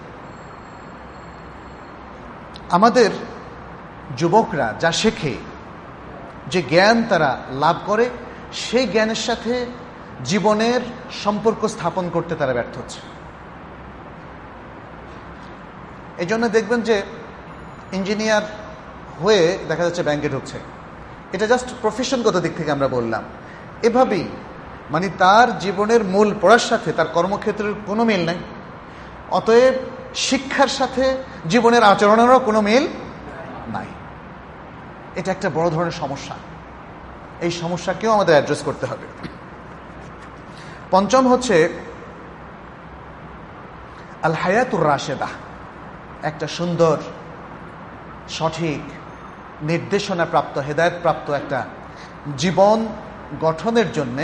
আমাদের যুবকরা যা শেখে, যে জ্ঞান তারা লাভ করে, সেই জ্ঞানের সাথে জীবনের সম্পর্ক স্থাপন করতে তারা ব্যর্থ হচ্ছে। এই জন্য দেখবেন যে ইঞ্জিনিয়ার হয়ে দেখা যাচ্ছে ব্যাংকে ঢুকছে, এটা জাস্ট প্রফেশনগত দিক থেকে আমরা বললাম। এভাবেই মানে তার জীবনের মূল পড়ার সাথে তার কর্মক্ষেত্রের কোনো মিল নাই, অতএব শিক্ষার সাথে জীবনের আচরণেরও কোনো মিল নাই। এটা একটা বড় ধরনের সমস্যা। এই সমস্যাকেও আমাদের অ্যাড্রেস করতে হবে। পঞ্চম হচ্ছে আল হায়াতুর রাশেদা, একটা সুন্দর সঠিক নির্দেশনা প্রাপ্ত, হেদায়েত প্রাপ্ত একটা জীবন গঠনের জন্যে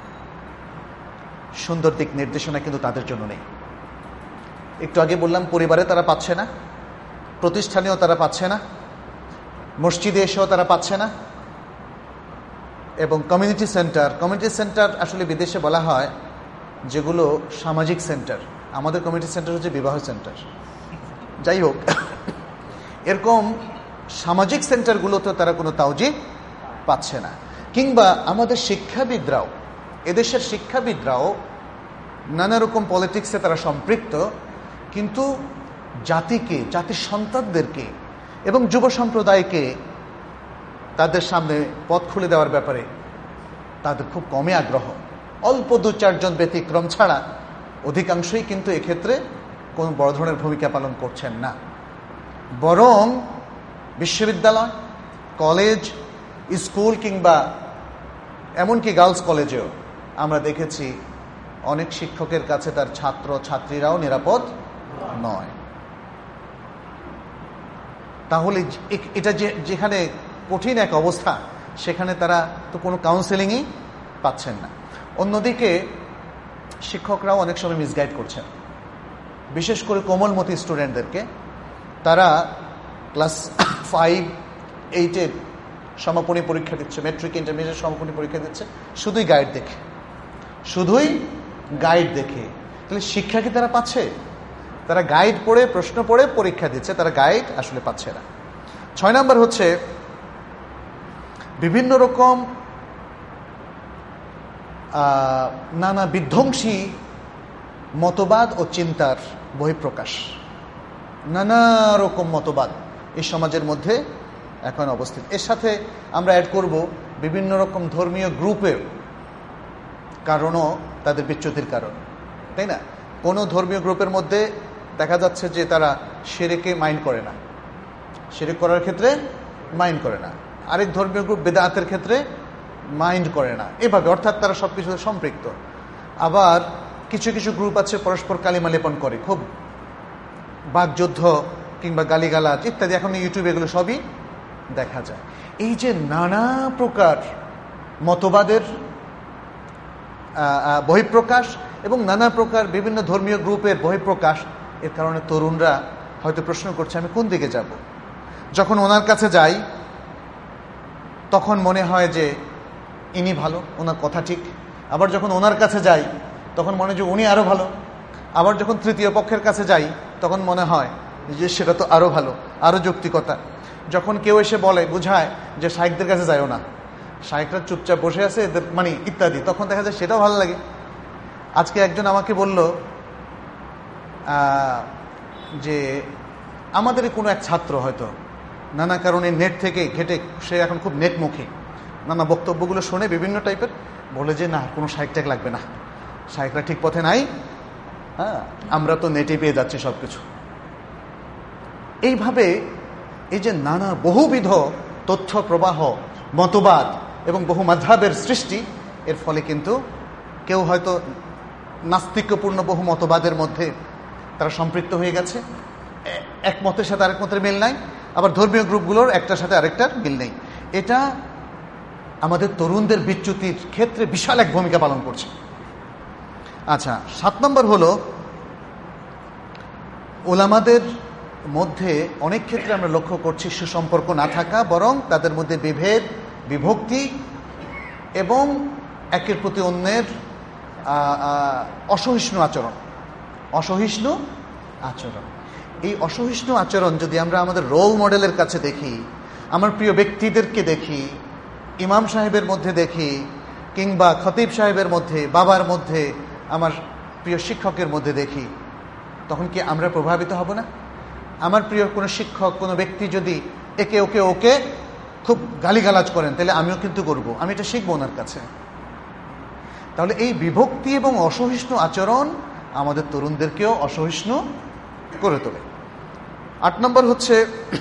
সুন্দর দিক নির্দেশনা কিন্তু তাদের জন্য নেই। একটু আগে বললাম পরিবারে তারা পাচ্ছে না, প্রতিষ্ঠানেও তারা পাচ্ছে না, মসজিদে এসেও তারা পাচ্ছে না, এবং কমিউনিটি সেন্টার কমিউনিটি সেন্টার আসলে বিদেশে বলা হয় যেগুলো সামাজিক সেন্টার, আমাদের কমিউনিটি সেন্টার হচ্ছে বিবাহ সেন্টার। যাই হোক, এরকম সামাজিক সেন্টারগুলোতে তারা কোনো তাওজি পাচ্ছে না। কিংবা আমাদের শিক্ষাবিদরাও, এদেশের শিক্ষাবিদরাও নানা রকম পলিটিক্সে তারা সম্পৃক্ত, কিন্তু জাতিকে, জাতির সন্তানদেরকে এবং যুব সম্প্রদায়কে তাদের সামনে পথ খুলে দেওয়ার ব্যাপারে তাদের খুব কমই আগ্রহ। অল্প দু চারজন ব্যতিক্রম ছাড়া অধিকাংশই কিন্তু এক্ষেত্রে কোনো বড় ধরনের ভূমিকা পালন করছেন না। বরং বিশ্ববিদ্যালয়, কলেজ, স্কুল কিংবা এমনকি গার্লস কলেজেও আমরা দেখেছি অনেক শিক্ষকের কাছে তার ছাত্র ছাত্রীরাও নিরাপদ নয়। তাহলে এটা যে যেখানে কঠিন এক অবস্থা, সেখানে তারা তো কোনো কাউন্সেলিংই পাচ্ছেন না। অন্যদিকে শিক্ষকরাও অনেক সময় মিসগাইড করছেন, বিশেষ করে কোমলমতি স্টুডেন্টদেরকে। তারা ক্লাস ফাইভ এইটের সমাপনী পরীক্ষা দিচ্ছে, মেট্রিক ইন্টারমিডিয়েট সমাপনী পরীক্ষা দিচ্ছে শুধুই গাইড দেখে, শুধুই গাইড দেখে। তাহলে শিক্ষা কি তারা পাচ্ছে? তারা গাইড পড়ে, প্রশ্ন পড়ে পরীক্ষা দিচ্ছে, তারা গাইড আসলে পাচ্ছে না। ছয় নম্বর হচ্ছে বিভিন্ন রকম নানা বিধ্বংসী মতবাদ ও চিন্তার বহিঃপ্রকাশ। নানা রকম মতবাদ এই সমাজের মধ্যে এখন অবস্থিত। এর সাথে আমরা অ্যাড করব বিভিন্ন রকম ধর্মীয় গ্রুপের কারণও তাদের বিচ্যুতির কারণ, তাই না? কোনো ধর্মীয় গ্রুপের মধ্যে দেখা যাচ্ছে যে তারা শিরকে মাইন্ড করে না, শিরক করার ক্ষেত্রে মাইন্ড করে না। আরেক ধর্মীয় গ্রুপ বেদাতের ক্ষেত্রে মাইন্ড করে না, এভাবে, অর্থাৎ তারা সব কিছুতে সম্পৃক্ত। আবার কিছু কিছু গ্রুপ আছে পরস্পর কালিমা লেপন করে, খুব বাকযুদ্ধ কিংবা গালিগালাজ ইত্যাদি, এখন ইউটিউবে এগুলো সবই দেখা যায়। এই যে নানা প্রকার মতবাদের বহিঃপ্রকাশ এবং নানা প্রকার বিভিন্ন ধর্মীয় গ্রুপের বহিঃপ্রকাশ, এর কারণে তরুণরা হয়তো প্রশ্ন করছে আমি কোন দিকে যাব। যখন ওনার কাছে যাই তখন মনে হয় যে ইনি ভালো, ওনার কথা ঠিক। আবার যখন ওনার কাছে যাই তখন মনে হয় যে উনি আরো ভালো। আবার যখন তৃতীয় পক্ষের কাছে যাই তখন মনে হয় যে সেটা তো আরো ভালো, আরো যৌক্তিকতা। যখন কেউ এসে বলে, বুঝায় যে শাইখদের কাছে যাইও না, শায়েখরা চুপচাপ বসে আছে এদের মানে ইত্যাদি, তখন দেখা যায় সেটাও ভালো লাগে। আজকে একজন আমাকে বলল যে আমাদেরই কোনো এক ছাত্র হয়তো নানা কারণে নেট থেকে ঘেটে, সে এখন খুব নেটমুখী, নানা বক্তব্যগুলো শুনে বিভিন্ন টাইপের, বলে যে না কোনো শায়েখ ট্যাগ লাগবে না, শায়েখরা ঠিক পথে নাই, হ্যাঁ আমরা তো নেটে পেয়ে যাচ্ছি সব কিছু। এইভাবে এই যে নানা বহুবিধ তথ্য প্রবাহ, মতবাদ এবং বহু মাযহাবের সৃষ্টি, এর ফলে কিন্তু কেউ হয়তো নাস্তিক্যপূর্ণ বহু মতবাদের মধ্যে তারা সম্পৃক্ত হয়ে গেছে, এক মতের সাথে আরেক মতের মিল নাই, আবার ধর্মীয় গ্রুপগুলোর একটার সাথে আরেকটার মিল নেই। এটা আমাদের তরুণদের বিচ্যুতির ক্ষেত্রে বিশাল এক ভূমিকা পালন করছে। আচ্ছা, সাত নম্বর হলো ওলামাদের মধ্যে অনেক ক্ষেত্রে আমরা লক্ষ্য করছি সুসম্পর্ক না থাকা, বরং তাদের মধ্যে বিভেদ, বিভক্তি এবং একের প্রতি অন্যের অসহিষ্ণু আচরণ। অসহিষ্ণু আচরণ এই অসহিষ্ণু আচরণ যদি আমরা আমাদের রোল মডেলের কাছে দেখি, আমার প্রিয় ব্যক্তিদেরকে দেখি, ইমাম সাহেবের মধ্যে দেখি, কিংবা খতিব সাহেবের মধ্যে, বাবার মধ্যে, আমার প্রিয় শিক্ষকের মধ্যে দেখি, তখন কি আমরা প্রভাবিত হব না? আমার প্রিয় কোনো শিক্ষক, কোনো ব্যক্তি যদি একে ওকে ওকে খুব গালিগালাজ করেন, তাহলে আমিও কিন্তু করব, আমি এটা শিখবো ওনার কাছে। তাহলে এই বিভক্তি এবং অসহিষ্ণু আচরণ আমাদের তরুণদেরকেও অসহিষ্ণু করে তোলে। আট নম্বর হচ্ছে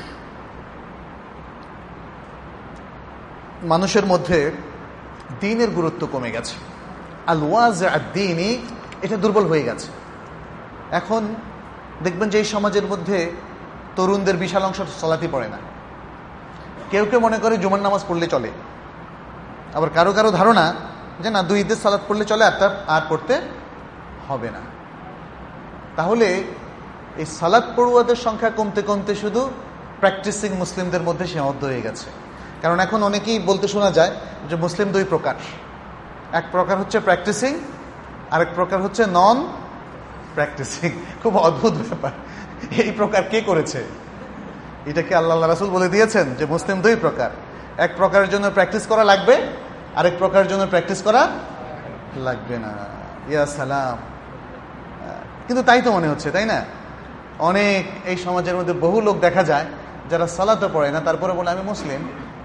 মানুষের মধ্যে দ্বীনের গুরুত্ব কমে গেছে। আল ওয়াজ আদ-দ্বীনি, এটা দুর্বল হয়ে গেছে। এখন দেখবেন যে এই সমাজের মধ্যে তরুণদের বিশাল অংশ সালাতই পড়ে না। কেউ কেউ মনে করে জুমার নামাজ পড়লে চলে, আবার কারো কারো ধারণা যে না দুই ঈদের সালাত পড়লে চলে, আর তার আর পড়তে হবে না। তাহলে এই সালাত পড়ুয়াদের সংখ্যা কমতে কমতে শুধু প্র্যাকটিসিং মুসলিমদের মধ্যে সীমাবদ্ধ হয়ে গেছে। কারণ এখন অনেকেই বলতে শোনা যায় যে মুসলিম দুই প্রকার, এক প্রকার হচ্ছে প্র্যাকটিসিং, আরেক প্রকার হচ্ছে নন প্র্যাকটিসিং। খুব অদ্ভুত ব্যাপার, এই প্রকার কে করেছে? এটা কি আল্লাহ রাসূল বলে দিয়েছেন যে মুসলিম দুই প্রকার, এক প্রকারের জন্য প্র্যাকটিস করা লাগবে, আরেক প্রকারের জন্য প্র্যাকটিস করা লাগবে না? ইয়া সালাম। কিন্তু তাই তো মনে হচ্ছে, তাই না? অনেক এই সমাজের মধ্যে বহু লোক দেখা যায় যারা সালাতও পড়ে না, তারপরে বলে আমি মুসলিম।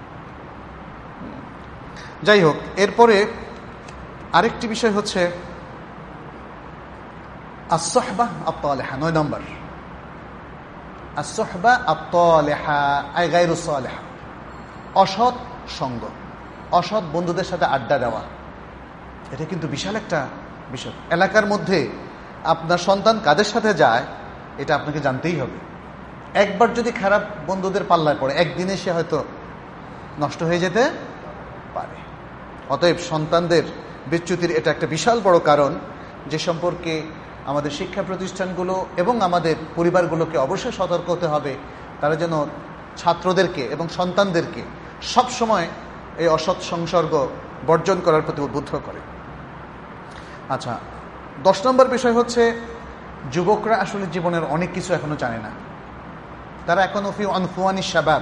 যাই হোক, এরপরে আরেকটি বিষয় হচ্ছে as-suhbah at-taliha, নয় নম্বর। as-suhbah at-taliha আই গায়রু সালিহা, অসৎ সঙ্গ, অসৎ বন্ধুদের সাথে আড্ডা দেওয়া, এটা কিন্তু বিশাল একটা বিষয়। এলাকার মধ্যে আপনার সন্তান কাদের সাথে যায় এটা আপনাকে জানতেই হবে। একবার যদি খারাপ বন্ধুদের পাল্লায় পড়ে, একদিনে সে হয়তো নষ্ট হয়ে যেতে পারে। অতএব সন্তানদের বিচ্যুতির এটা একটা বিশাল বড় কারণ, যে সম্পর্কে আমাদের শিক্ষা প্রতিষ্ঠানগুলো এবং আমাদের পরিবারগুলোকে অবশ্যই সতর্ক হতে হবে। তারা যেন ছাত্রদেরকে এবং সন্তানদেরকে সব সময় এই অসৎ সংসর্গ বর্জন করার প্রতি উদ্বুদ্ধ করে। আচ্ছা, দশ নম্বর বিষয় হচ্ছে যুবকরা আসলে জীবনের অনেক কিছু এখনো জানে না। তারা এখনো ফি আনফুয়ানি শাবাব,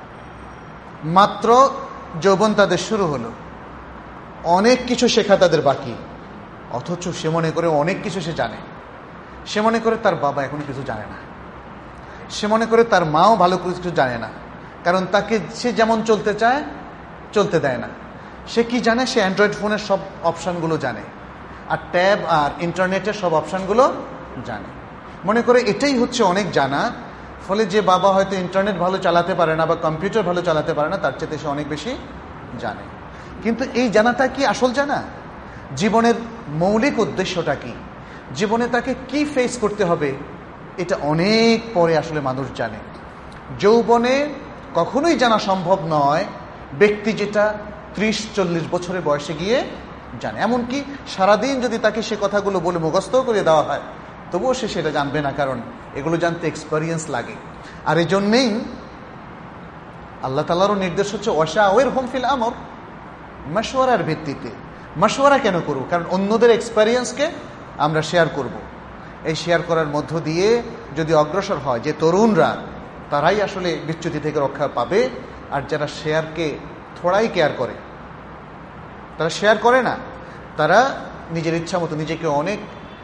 মাত্র যৌবন তাদের শুরু হলো, অনেক কিছু শেখা তাদের বাকি। অথচ সে মনে করে অনেক কিছু সে জানে। সে মনে করে তার বাবা এখনো কিছু জানে না, সে মনে করে তার মাও ভালো কিছু জানে না, কারণ তাকে সে যেমন চলতে চায় চলতে দেয় না। সে কি জানে? সে অ্যান্ড্রয়েড ফোনের সব অপশানগুলো জানে, আর ট্যাব আর ইন্টারনেটের সব অপশানগুলো জানে। মনে করে এটাই হচ্ছে অনেক জানা। ফলে যে বাবা হয়তো ইন্টারনেট ভালো চালাতে পারে না বা কম্পিউটার ভালো চালাতে পারে না, তার চেয়ে সে অনেক বেশি জানে। কিন্তু এই জানাটা কি আসল জানা? জীবনের মৌলিক উদ্দেশ্যটা কি, জীবনে তাকে কি ফেস করতে হবে, এটা অনেক পরে আসলে মানুষ জানে। যৌবনে কখনোই জানা সম্ভব নয় ব্যক্তি যেটা ত্রিশ চল্লিশ বছরের বয়সে গিয়ে জানে। এমনকি সারাদিন যদি তাকে সে কথাগুলো বলে মুখস্থ করে দেওয়া হয়, তবুও সে সেটা জানবে না, কারণ এগুলো জানতে এক্সপেরিয়েন্স লাগে। আর এই জন্যেই আল্লাহ তাআলারও নির্দেশ হচ্ছে ওয়াশাওয়িরহুম ফিল আমর, মাশওয়ারার ভিত্তিতে। মাশওয়ারা কেন করব? কারণ অন্যদের এক্সপেরিয়েন্সকে আমরা শেয়ার করব। এই শেয়ার করার মধ্য দিয়ে যদি অগ্রসর হয় যে তরুণরা, তারাই আসলে বিচ্যুতি থেকে রক্ষা পাবে। আর যারা শেয়ারকে থোড়াই কেয়ার করে, তারা শেয়ার করে না, তারা নিজের ইচ্ছা মতো নিজেকে অনেক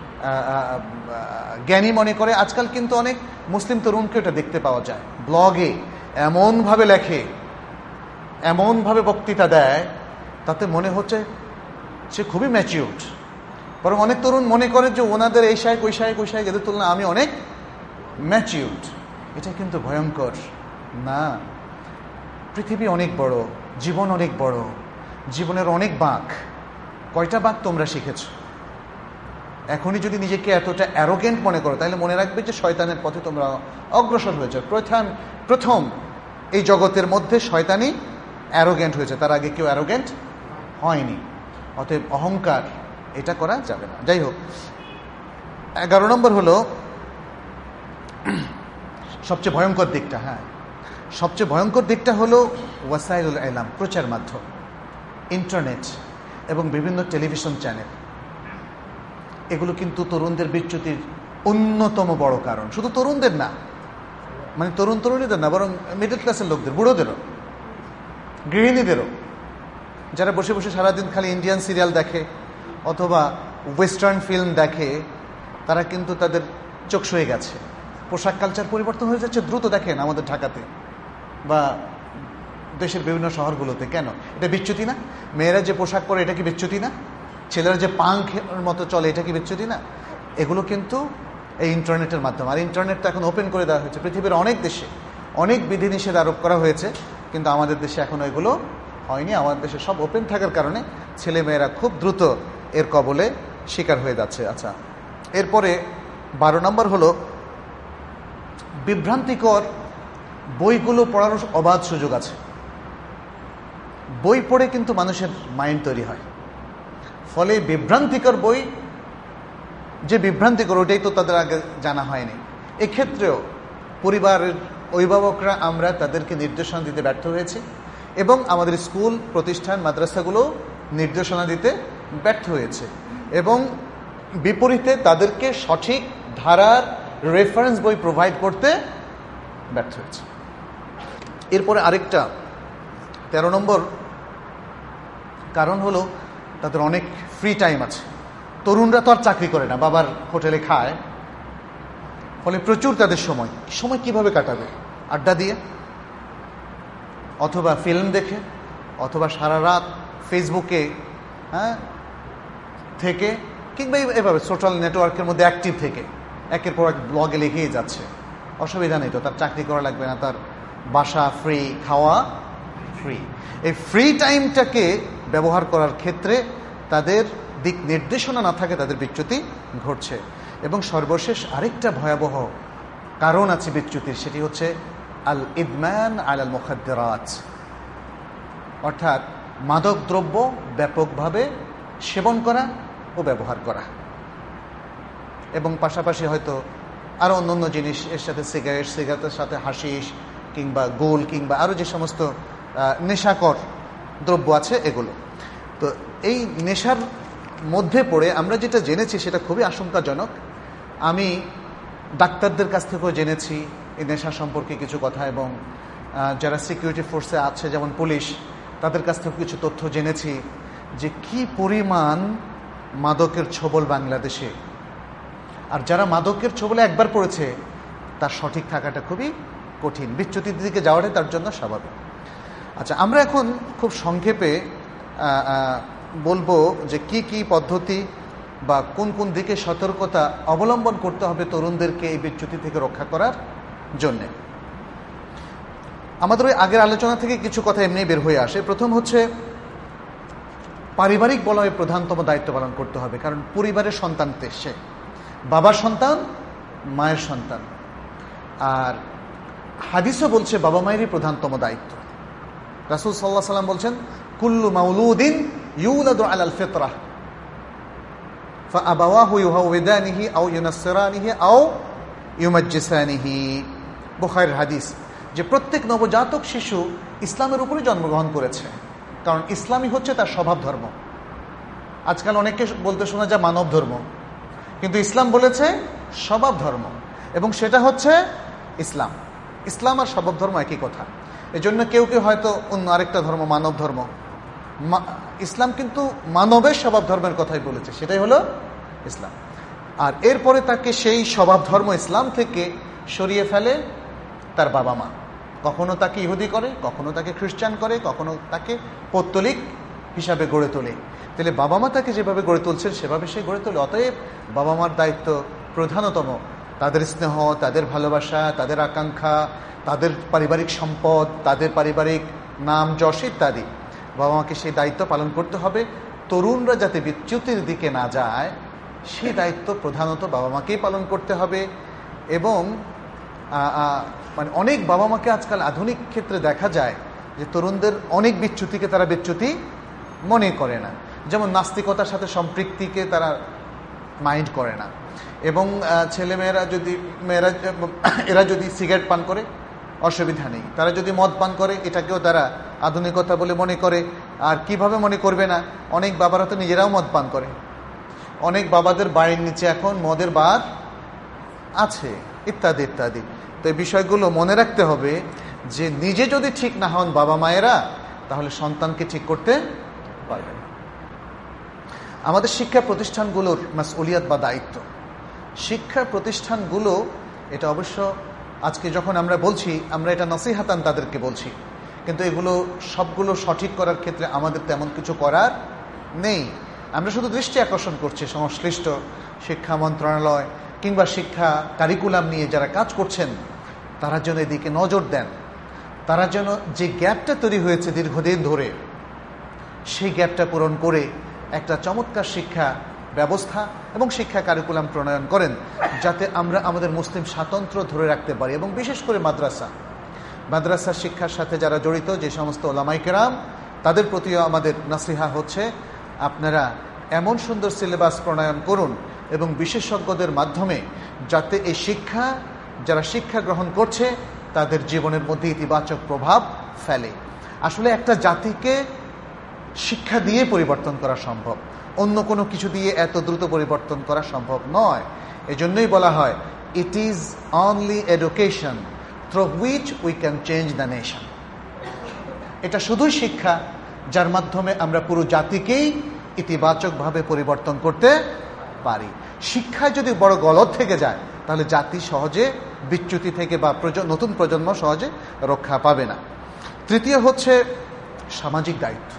জ্ঞানী মনে করে। আজকাল কিন্তু অনেক মুসলিম তরুণকে এটা দেখতে পাওয়া যায়, ব্লগে এমনভাবে লেখে, এমনভাবে বক্তৃতা দেয়, তাতে মনে হচ্ছে সে খুবই ম্যাচিউরড। বরং অনেক তরুণ মনে করে যে ওনাদের এই শায়েক ওই শায়েক ওই শায়েক এদের তুলনায় আমি অনেক ম্যাচিউরড। এটা কিন্তু ভয়ঙ্কর। না, পৃথিবী অনেক বড়, জীবন অনেক বড়, জীবনের অনেক বাঁক। কয়টা বাঁক তোমরা শিখেছ? এখনই যদি নিজেকে এতটা অ্যারোগেন্ট মনে করো, তাহলে মনে রাখবে যে শয়তানের পথে তোমরা অগ্রসর হয়েছ। প্রথম প্রথম এই জগতের মধ্যে শয়তানই অ্যারোগেন্ট হয়েছে, তার আগে কেউ অ্যারোগেন্ট হয়নি। অতএব অহংকার এটা করা যাবে না। যাই হোক, এগারো নম্বর হলো সবচেয়ে ভয়ঙ্কর দিকটা। হ্যাঁ, সবচেয়ে ভয়ঙ্কর দিকটা হলো ওয়াসাইলুল ইলাম, প্রচার মাধ্যম, ইন্টারনেট এবং বিভিন্ন টেলিভিশন চ্যানেল। এগুলো কিন্তু তরুণদের বিচ্যুতির অন্যতম বড় কারণ। শুধু তরুণদের না, মানে তরুণ তরুণীদের না, বরং মিডল ক্লাসের লোকদের, বুড়োদেরও, গৃহিণীদেরও, যারা বসে বসে সারাদিন খালি ইন্ডিয়ান সিরিয়াল দেখে অথবা ওয়েস্টার্ন ফিল্ম দেখে, তারা কিন্তু তাদের চোখ সয়ে গেছে। পোশাক কালচার পরিবর্তন হয়ে যাচ্ছে দ্রুত। দেখেন আমাদের ঢাকাতে বা দেশের বিভিন্ন শহরগুলোতে, কেন এটা বিচ্যুতি না? মেয়েরা যে পোশাক পরে এটা কি বিচ্যুতি না? ছেলেরা যে পাঙ্খের মতো চলে এটা কি বিচ্যুতি না? এগুলো কিন্তু এই ইন্টারনেটের মাধ্যমে। আর ইন্টারনেট তো এখন ওপেন করে দেওয়া হয়েছে পৃথিবীর অনেক দেশে, অনেক বিধিনিষেধ আরোপ করা হয়েছে, কিন্তু আমাদের দেশে এখনো এগুলো হয়নি। আমাদের দেশে সব ওপেন থাকার কারণে ছেলে মেয়েরা খুব দ্রুত এর কবলে শিকার হয়ে যাচ্ছে। আচ্ছা, এরপরে বারো নম্বর হলো বিভ্রান্তিকর বইগুলো পড়ার অবাধ সুযোগ আছে। বই পড়ে কিন্তু মানুষের মাইন্ড তৈরি হয়, ফলে বিভ্রান্তিকর বই যে বিভ্রান্তিকর ওটাই তো তাদের আগে জানা হয়নি। এক্ষেত্রেও পরিবারের অভিভাবকরা আমরা তাদেরকে নির্দেশনা দিতে ব্যর্থ হয়েছি এবং আমাদের স্কুল প্রতিষ্ঠান মাদ্রাসাগুলো নির্দেশনা দিতে ব্যর্থ হয়েছে এবং বিপরীতে তাদেরকে সঠিক ধারার রেফারেন্স বই প্রোভাইড করতে ব্যর্থ হয়েছে। এরপরে আরেকটা তেরো নম্বর কারণ হলো তাদের অনেক ফ্রি টাইম আছে। তরুণরা তো আর চাকরি করে না, বাবার হোটেলে খায়, ফলে প্রচুর তাদের সময় সময় কিভাবে কাটাবে? আড্ডা দিয়ে, অথবা ফিল্ম দেখে, অথবা সারা রাত ফেসবুকে হ্যাঁ থেকে, কিংবা এভাবে সোশ্যাল নেটওয়ার্কের মধ্যে অ্যাক্টিভ থেকে একের পর এক ব্লগে লিখেই যাচ্ছে। অসুবিধা নেই তো, তার চাকরি করা লাগবে না, তার বাসা ফ্রি, খাওয়া ফ্রি। এই ফ্রি টাইমটাকে ব্যবহার করার ক্ষেত্রে তাদের দিক নির্দেশনা না থাকে, তাদের বিচ্যুতি ঘটছে। এবং সর্বশেষ আরেকটা ভয়াবহ কারণ আছে বিচ্যুতির, সেটি হচ্ছে আল ইদমান আল আল মুখাদ্দারাত, অর্থাৎ মাদক দ্রব্য ব্যাপকভাবে সেবন করা ও ব্যবহার করা, এবং পাশাপাশি হয়তো আরও অন্য জিনিস এর সাথে, সিগারেট, সিগারেটের সাথে হাশিশ কিংবা গোল কিংবা আরও যে সমস্ত নেশাকর দ্রব্য আছে এগুলো। তো এই নেশার মধ্যে পড়ে আমরা যেটা জেনেছি সেটা খুবই আশঙ্কাজনক। আমি ডাক্তারদের কাছ থেকেও জেনেছি এই নেশা সম্পর্কে কিছু কথা, এবং যারা সিকিউরিটি ফোর্সে আছে যেমন পুলিশ, তাদের কাছ থেকে কিছু তথ্য জেনেছি যে কি পরিমাণ মাদকের ছোবল বাংলাদেশে। আর যারা মাদকের ছোবলে একবার পড়েছে তার সঠিক থাকাটা খুবই কঠিন, বিচ্যুতির দিকে যাওয়াটাই তার জন্য স্বাভাবিক। আচ্ছা, আমরা এখন খুব সংক্ষেপে বলবো যে কি কি পদ্ধতি বা কোন কোন দিকে সতর্কতা অবলম্বন করতে হবে তরুণদেরকে এই বিচ্যুতি থেকে রক্ষা করার জন্যে। আমাদের ওই আগের আলোচনা থেকে কিছু কথা এমনি বের হয়ে আসে। প্রথম হচ্ছে পারিবারিক বলয়ে প্রধানতম দায়িত্ব পালন করতে হবে, কারণ পরিবারের সন্তান সে, বাবার সন্তান, মায়ের সন্তান। আর হাদিসও বলছে বাবা মায়েরই প্রধানতম দায়িত্ব। রাসূল সাল্লাল্লাহু আলাইহি ওয়াসাল্লাম বলছেন কুল্লু মাউলুদিন ইউলাদু আলাল ফিতরাহ ফাআবাওয়াহু ইউহাউদানিহি আও ইউনাসসিরানিহি আও ইউমাজ্জিসানিহি। বুখারীর হাদিস, যে প্রত্যেক নবজাতক শিশু ইসলামের উপরই জন্মগ্রহণ করেছে, কারণ ইসলামই হচ্ছে তার স্বভাব ধর্ম। আজকাল অনেককে বলতে শোনা যায় মানব ধর্ম, কিন্তু ইসলাম বলেছে স্বভাব ধর্ম, এবং সেটা হচ্ছে ইসলাম। ইসলাম আর স্বভাব ধর্ম একই কথা। এজন্য কেউ কেউ হয়তো অন্য আরেকটা ধর্ম, মানব ধর্ম, ইসলাম কিন্তু মানবের স্বভাব ধর্মের কথাই বলেছে, সেটাই হলো ইসলাম। আর এরপরে তাকে সেই স্বভাব ধর্ম ইসলাম থেকে সরিয়ে ফেলে তার বাবা মা। কখনো তাকে ইহুদি করে, কখনো তাকে খ্রিস্টান করে, কখনো তাকে পৌত্তলিক হিসাবে গড়ে তোলে। তাহলে বাবা মা তাকে যেভাবে গড়ে তুলছেন সেভাবে সে গড়ে তোলে। অতএব বাবা মার দায়িত্ব প্রধানতম তাদের স্নেহ, তাদের ভালোবাসা, তাদের আকাঙ্ক্ষা, তাদের পারিবারিক সম্পদ, তাদের পারিবারিক নাম যশ ইত্যাদি। বাবা মাকে সেই দায়িত্ব পালন করতে হবে। তরুণরা যাতে বিচ্যুতির দিকে না যায় সেই দায়িত্ব প্রধানত বাবা মাকেই পালন করতে হবে। এবং মানে অনেক বাবা মাকে আজকাল আধুনিক ক্ষেত্রে দেখা যায় যে তরুণদের অনেক বিচ্যুতিকে তারা বিচ্যুতি মনে করে না। যেমন নাস্তিকতার সাথে সম্পৃক্তিকে তারা মাইন্ড করে না। এবং ছেলেমেয়েরা যদি মেয়েরা এরা যদি সিগারেট পান করে অসুবিধা নেই, তারা যদি মদ পান করে এটাকেও তারা আধুনিকতা বলে মনে করে। আর কিভাবে মনে করবে না, অনেক বাবারা তো নিজেরাও মদ পান করে, অনেক বাবাদের বাড়ির নিচে এখন মদের বার আছে ইত্যাদি ইত্যাদি। তো এই বিষয়গুলো মনে রাখতে হবে যে নিজে যদি ঠিক না হন বাবা মায়েরা, তাহলে সন্তানকে ঠিক করতে পারবেন। আমাদের শিক্ষা প্রতিষ্ঠানগুলোর মাসউলিয়াত বা দায়িত্ব, শিক্ষা প্রতিষ্ঠানগুলো এটা অবশ্য আজকে যখন আমরা বলছি আমরা এটা নসিহাতান তাদেরকে বলছি, কিন্তু এগুলো সবগুলো সঠিক করার ক্ষেত্রে আমাদের তেমন কিছু করার নেই। আমরা শুধু দৃষ্টি আকর্ষণ করছি সংশ্লিষ্ট শিক্ষা মন্ত্রণালয় কিংবা শিক্ষা কারিকুলাম নিয়ে যারা কাজ করছেন তারা যেন এদিকে নজর দেন। তারা যেন যে গ্যাপটা তৈরি হয়েছে দীর্ঘদিন ধরে সেই গ্যাপটা পূরণ করে একটা চমৎকার শিক্ষা ব্যবস্থা এবং শিক্ষা কারিকুলাম প্রণয়ন করেন, যাতে আমরা আমাদের মুসলিম স্বাতন্ত্র্য ধরে রাখতে পারি। এবং বিশেষ করে মাদ্রাসা মাদ্রাসার শিক্ষার সাথে যারা জড়িত যে সমস্ত ওলামায়ে কেরাম, তাদের প্রতিও আমাদের নসিহা হচ্ছে আপনারা এমন সুন্দর সিলেবাস প্রণয়ন করুন এবং বিশেষজ্ঞদের মাধ্যমে যাতে এই শিক্ষা যারা শিক্ষা গ্রহণ করছে তাদের জীবনের মধ্যে ইতিবাচক প্রভাব ফেলে। আসলে একটা জাতিকে শিক্ষা দিয়ে পরিবর্তন করা সম্ভব, অন্য কোনো কিছু দিয়ে এত দ্রুত পরিবর্তন করা সম্ভব নয়। এজন্যই বলা হয় it is only education through which we can change the nation. এটা শুধুই শিক্ষা যার মাধ্যমে আমরা পুরো জাতিকেই ইতিবাচকভাবে পরিবর্তন করতে পারি। শিক্ষায় যদি বড় গলদ থেকে যায় তাহলে জাতি সহজে বিচ্যুতি থেকে বা নতুন প্রজন্ম সহজে রক্ষা পাবে না। তৃতীয় হচ্ছে সামাজিক দায়িত্ব।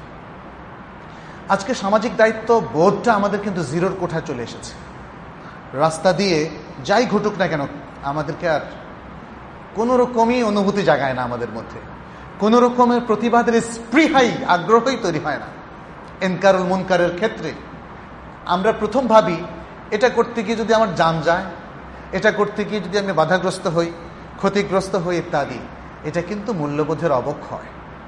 আজকে সামাজিক দায়িত্ব বোধটা আমাদের কিন্তু জিরোর কোঠায় চলে এসেছে। রাস্তা দিয়ে যাই ঘটুক না কেন আমাদেরকে আর কোনো রকমই অনুভূতি জাগায় না আমাদের মধ্যে, কোনো রকমের প্রতিবাদের স্পৃহাই আগ্রহই তৈরি হয় না। ইনকারুল মুনকারের ক্ষেত্রে আমরা প্রথম ভাবি এটা করতে গিয়ে যদি আমার জান যায়, এটা করতে গিয়ে যদি আমি বাধাগ্রস্ত হই, ক্ষতিগ্রস্ত হই ইত্যাদি, এটা কিন্তু মূল্যবোধের অবক্ষয়।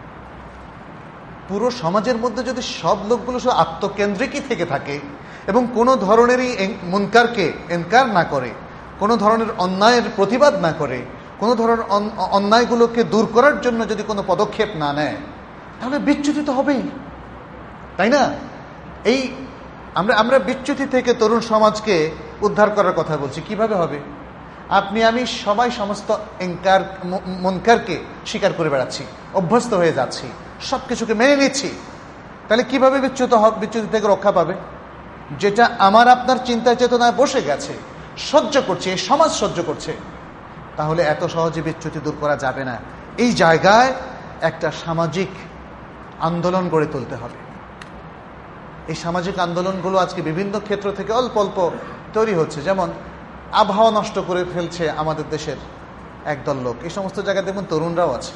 পুরো সমাজের মধ্যে যদি সব লোকগুলো সব আত্মকেন্দ্রিকই থেকে থাকে এবং কোনো ধরনেরই মুনকারকে ইনকার না করে, কোনো ধরনের অন্যায়ের প্রতিবাদ না করে, কোনো ধরনের অন্যায়গুলোকে দূর করার জন্য যদি কোনো পদক্ষেপ না নেয়, তাহলে বিচ্যুতি তো হবেই, তাই না? এই আমরা আমরা বিচ্যুতি থেকে তরুণ সমাজকে উদ্ধার করার কথা বলছি। কিভাবে হবে? আপনি আমি সবাই সমস্ত ইনকার মুনকারকে স্বীকার করে বেড়াচ্ছি, অভ্যস্ত হয়ে যাচ্ছি, সব কিছুকে মেনে নিচ্ছি, তাহলে কিভাবে বিচ্যুত হবে, বিচ্যুতি থেকে রক্ষা পাবে? যেটা আমার আপনার চিন্তা চেতনায় বসে গেছে, সহ্য করছে, এই সমাজ সহ্য করছে, তাহলে এত সহজে বিচ্যুতি দূর করা যাবে না। এই জায়গায় একটা সামাজিক আন্দোলন গড়ে তুলতে হবে। এই সামাজিক আন্দোলনগুলো আজকে বিভিন্ন ক্ষেত্র থেকে অল্প অল্প তৈরি হচ্ছে। যেমন আবহাওয়া নষ্ট করে ফেলছে আমাদের দেশের একদল লোক, এই সমস্ত জায়গায় দেখুন তরুণরাও আছে।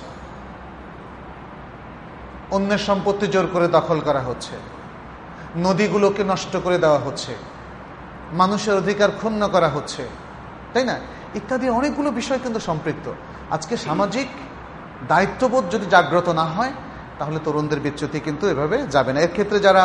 অন্যের সম্পত্তি জোর করে দখল করা হচ্ছে, নদীগুলোকে নষ্ট করে দেওয়া হচ্ছে, মানুষের অধিকার ক্ষুণ্ণ করা হচ্ছে, তাই না? ইত্যাদি অনেকগুলো বিষয় কিন্তু সম্পৃক্ত। আজকে সামাজিক দায়িত্ববোধ যদি জাগ্রত না হয় তাহলে তরুণদের বিচ্যুতি কিন্তু এভাবে যাবে না। এর ক্ষেত্রে যারা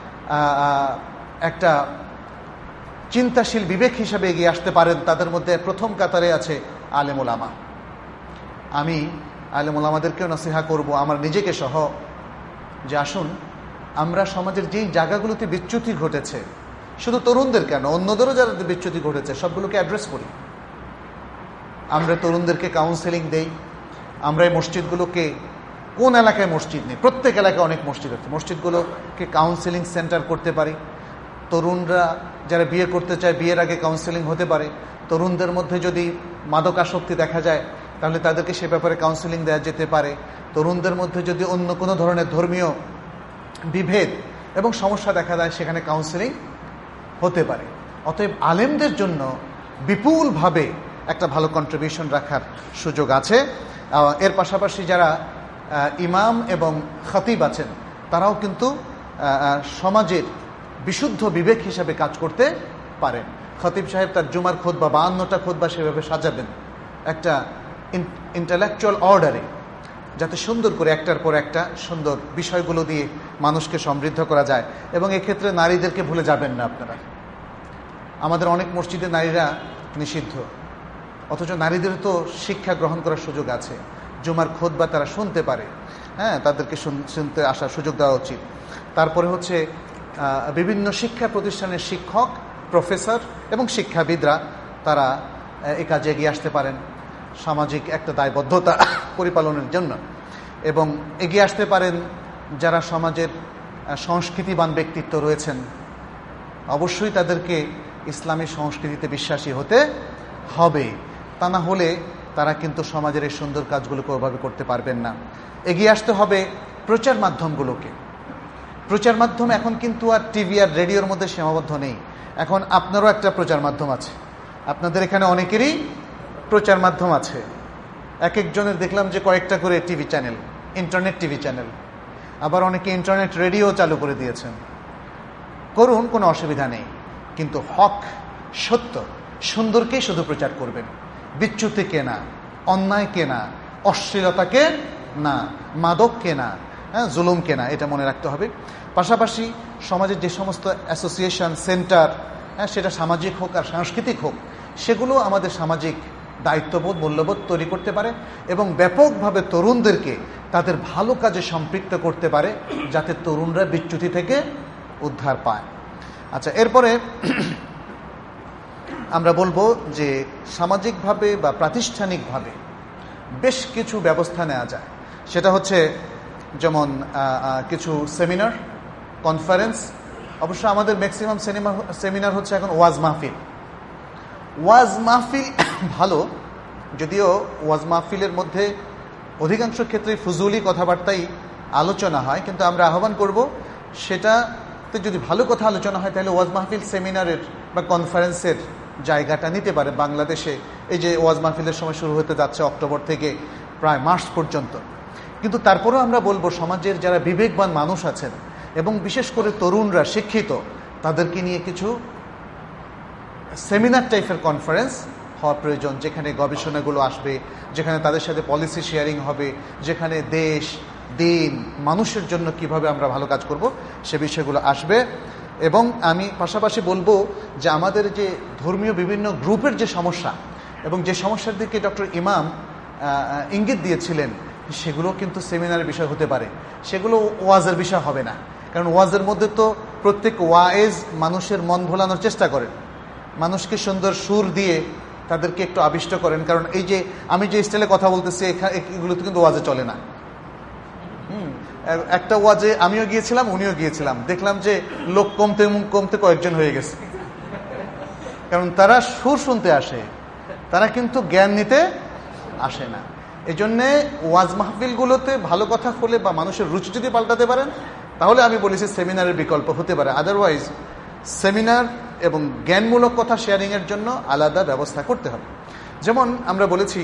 একটা চিন্তাশীল বিবেক হিসাবে এগিয়ে আসতে পারেন তাদের মধ্যে প্রথম কাতারে আছে আলেম ওলামা। আমি আলেম ওলামাদেরকেও নসিহা করব, আমার নিজেকে সহ, যে আসুন আমরা সমাজের যেই জায়গাগুলোতে বিচ্যুতি ঘটেছে, শুধু তরুণদের কেন অন্যদেরও যারা বিচ্যুতি ঘটেছে সবগুলোকে অ্যাড্রেস করি। আমরা তরুণদেরকে কাউন্সেলিং দেই, আমরা এই মসজিদগুলোকে কোন এলাকায় মসজিদ নেই? প্রত্যেক এলাকায় অনেক মসজিদ আছে। মসজিদগুলোকে কাউন্সেলিং সেন্টার করতে পারি। তরুণরা যারা বিয়ে করতে চায় বিয়ের আগে কাউন্সেলিং হতে পারে। তরুণদের মধ্যে যদি মাদকাসক্তি দেখা যায় তাহলে তাদেরকে সে ব্যাপারে কাউন্সেলিং দেওয়া যেতে পারে। তরুণদের মধ্যে যদি অন্য কোনো ধরনের ধর্মীয় বিভেদ এবং সমস্যা দেখা যায় সেখানে কাউন্সেলিং হতে পারে। অতএব আলেমদের জন্য বিপুলভাবে একটা ভালো কন্ট্রিবিউশন রাখার সুযোগ আছে। এর পাশাপাশি যারা ইমাম এবং খতিব আছেন তারাও কিন্তু সমাজের বিশুদ্ধ বিবেক হিসাবে কাজ করতে পারেন। খতিব সাহেব তার জুমার খুতবা বাহান্নটা খুতবা সেভাবে সাজাবেন একটা ইন্টেলেকচুয়াল অর্ডারে, যাতে সুন্দর করে একটার পর একটা সুন্দর বিষয়গুলো দিয়ে মানুষকে সমৃদ্ধ করা যায়। এবং এক্ষেত্রে নারীদেরকে ভুলে যাবেন না আপনারা। আমাদের অনেক মসজিদে নারীরা নিষিদ্ধ, অথচ নারীদের তো শিক্ষা গ্রহণ করার সুযোগ আছে। জুমার খুতবা তারা শুনতে পারে, হ্যাঁ, তাদেরকে শুনতে আসার সুযোগ দেওয়া উচিত। তারপরে হচ্ছে বিভিন্ন শিক্ষা প্রতিষ্ঠানের শিক্ষক, প্রফেসর এবং শিক্ষাবিদরা তারা এ কাজে এগিয়ে আসতে পারেন সামাজিক একটা দায়বদ্ধতা পরিপালনের জন্য। এবং এগিয়ে আসতে পারেন যারা সমাজের সংস্কৃতিবান ব্যক্তিত্ব রয়েছেন। অবশ্যই তাদেরকে ইসলামী সংস্কৃতিতে বিশ্বাসী হতে হবে, তা না হলে তারা কিন্তু সমাজের এই সুন্দর কাজগুলোকে ওভাবে করতে পারবেন না। এগিয়ে আসতে হবে প্রচার মাধ্যমগুলোকে। প্রচার মাধ্যম এখন কিন্তু আর টিভি আর রেডিওর মধ্যে সীমাবদ্ধ নেই। এখন আপনারও একটা প্রচার মাধ্যম আছে, আপনাদের এখানে অনেকেরই প্রচার মাধ্যম আছে। এক একজনের দেখলাম যে কয়েকটা করে TV channel, internet TV channel, আবার অনেকে ইন্টারনেট রেডিও চালু করে দিয়েছেন। করুন, কোনো অসুবিধা নেই, কিন্তু হক, সত্য, সুন্দরকেই শুধু প্রচার করবেন, বিচ্যুতিকে না, অন্যায়কে না, অশ্লীলতাকে না, মাদককে না, হ্যাঁ, জুলুমকে না, এটা মনে রাখতে হবে। পাশাপাশি সমাজের যে সমস্ত অ্যাসোসিয়েশন, সেন্টার, হ্যাঁ, সেটা সামাজিক হোক আর সাংস্কৃতিক হোক, সেগুলো আমাদের সামাজিক দায়িত্ববোধ, মূল্যবোধ তৈরি করতে পারে এবং ব্যাপকভাবে তরুণদেরকে তাদের ভালো কাজে সম্পৃক্ত করতে পারে, যাতে তরুণরা বিচ্যুতি থেকে উদ্ধার পায়। আচ্ছা, এরপরে আমরা বলবো যে সামাজিকভাবে বা প্রাতিষ্ঠানিকভাবে বেশ কিছু ব্যবস্থা নেওয়া যায়। সেটা হচ্ছে যেমন কিছু সেমিনার, কনফারেন্স। অবশ্য আমাদের ম্যাক্সিমাম সিনেমা সেমিনার হচ্ছে এখন ওয়াজ মাহফিল। ওয়াজ মাহফিল ভালো, যদিও ওয়াজ মাহফিলের মধ্যে অধিকাংশ ক্ষেত্রে ফুজুলি কথাবার্তাই আলোচনা হয়, কিন্তু আমরা আহ্বান করব সেটাতে যদি ভালো কথা আলোচনা হয় তাহলে ওয়াজ মাহফিল সেমিনারের বা কনফারেন্সের জায়গাটা নিতে পারে বাংলাদেশে। এই যে ওয়াজ মাহফিলের সময় শুরু হতে যাচ্ছে অক্টোবর থেকে প্রায় মার্চ পর্যন্ত। কিন্তু তারপরেও আমরা বলবো সমাজের যারা বিবেকবান মানুষ আছেন এবং বিশেষ করে তরুণরা শিক্ষিত, তাদেরকে নিয়ে কিছু সেমিনার টাইপের কনফারেন্স হওয়া প্রয়োজন, যেখানে গবেষণাগুলো আসবে, যেখানে তাদের সাথে পলিসি শেয়ারিং হবে, যেখানে দেশ, দিন, মানুষের জন্য কিভাবে আমরা ভালো কাজ করব সে বিষয়গুলো আসবে। এবং আমি পাশাপাশি বলবো যে আমাদের যে ধর্মীয় বিভিন্ন গ্রুপের যে সমস্যা এবং যে সমস্যার দিকে ডক্টর ইমাম ইঙ্গিত দিয়েছিলেন, সেগুলো কিন্তু সেমিনারের বিষয় হতে পারে, সেগুলো ওয়াজের বিষয় হবে না। কারণ ওয়াজের মধ্যে তো প্রত্যেক ওয়াইজ মানুষের মন ভোলানোর চেষ্টা করেন, মানুষকে সুন্দর সুর দিয়ে তাদেরকে একটু আবিষ্ট করেন। কারণ এই যে আমি যে স্টাইলে কথা বলতেছি এগুলো তো কিন্তু ওয়াজে চলে না। হুম একটা ওয়াজে আমিও গিয়েছিলাম, উনিও গিয়েছিলাম, দেখলাম যে লোক কমতে কমতে কয়েকজন হয়ে গেছে। কারণ তারা সুর শুনতে আসে, তারা কিন্তু জ্ঞান নিতে আসে না। এই জন্যে ওয়াজ মাহফিলগুলোতে ভালো কথা হলে বা মানুষের রুচি যদি পাল্টাতে পারেন, তাহলে আমি বলেছি সেমিনারের বিকল্প হতে পারে। আদারওয়াইজ সেমিনার এবং জ্ঞানমূলক কথা শেয়ারিংয়ের জন্য আলাদা ব্যবস্থা করতে হবে। যেমন আমরা বলেছি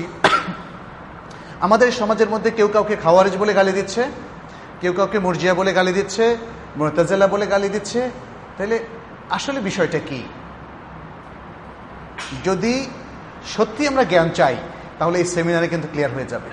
আমাদের সমাজের মধ্যে কেউ কাউকে খাওয়ারিজ বলে গালি দিচ্ছে, কেউ কাউকে মুরজিয়া বলে গালি দিচ্ছে, মুতাজিলা বলে গালি দিচ্ছে। তাহলে আসলে বিষয়টা কি? যদি সত্যি আমরা জ্ঞান চাই তাহলে এই সেমিনারে কিন্তু ক্লিয়ার হয়ে যাবে।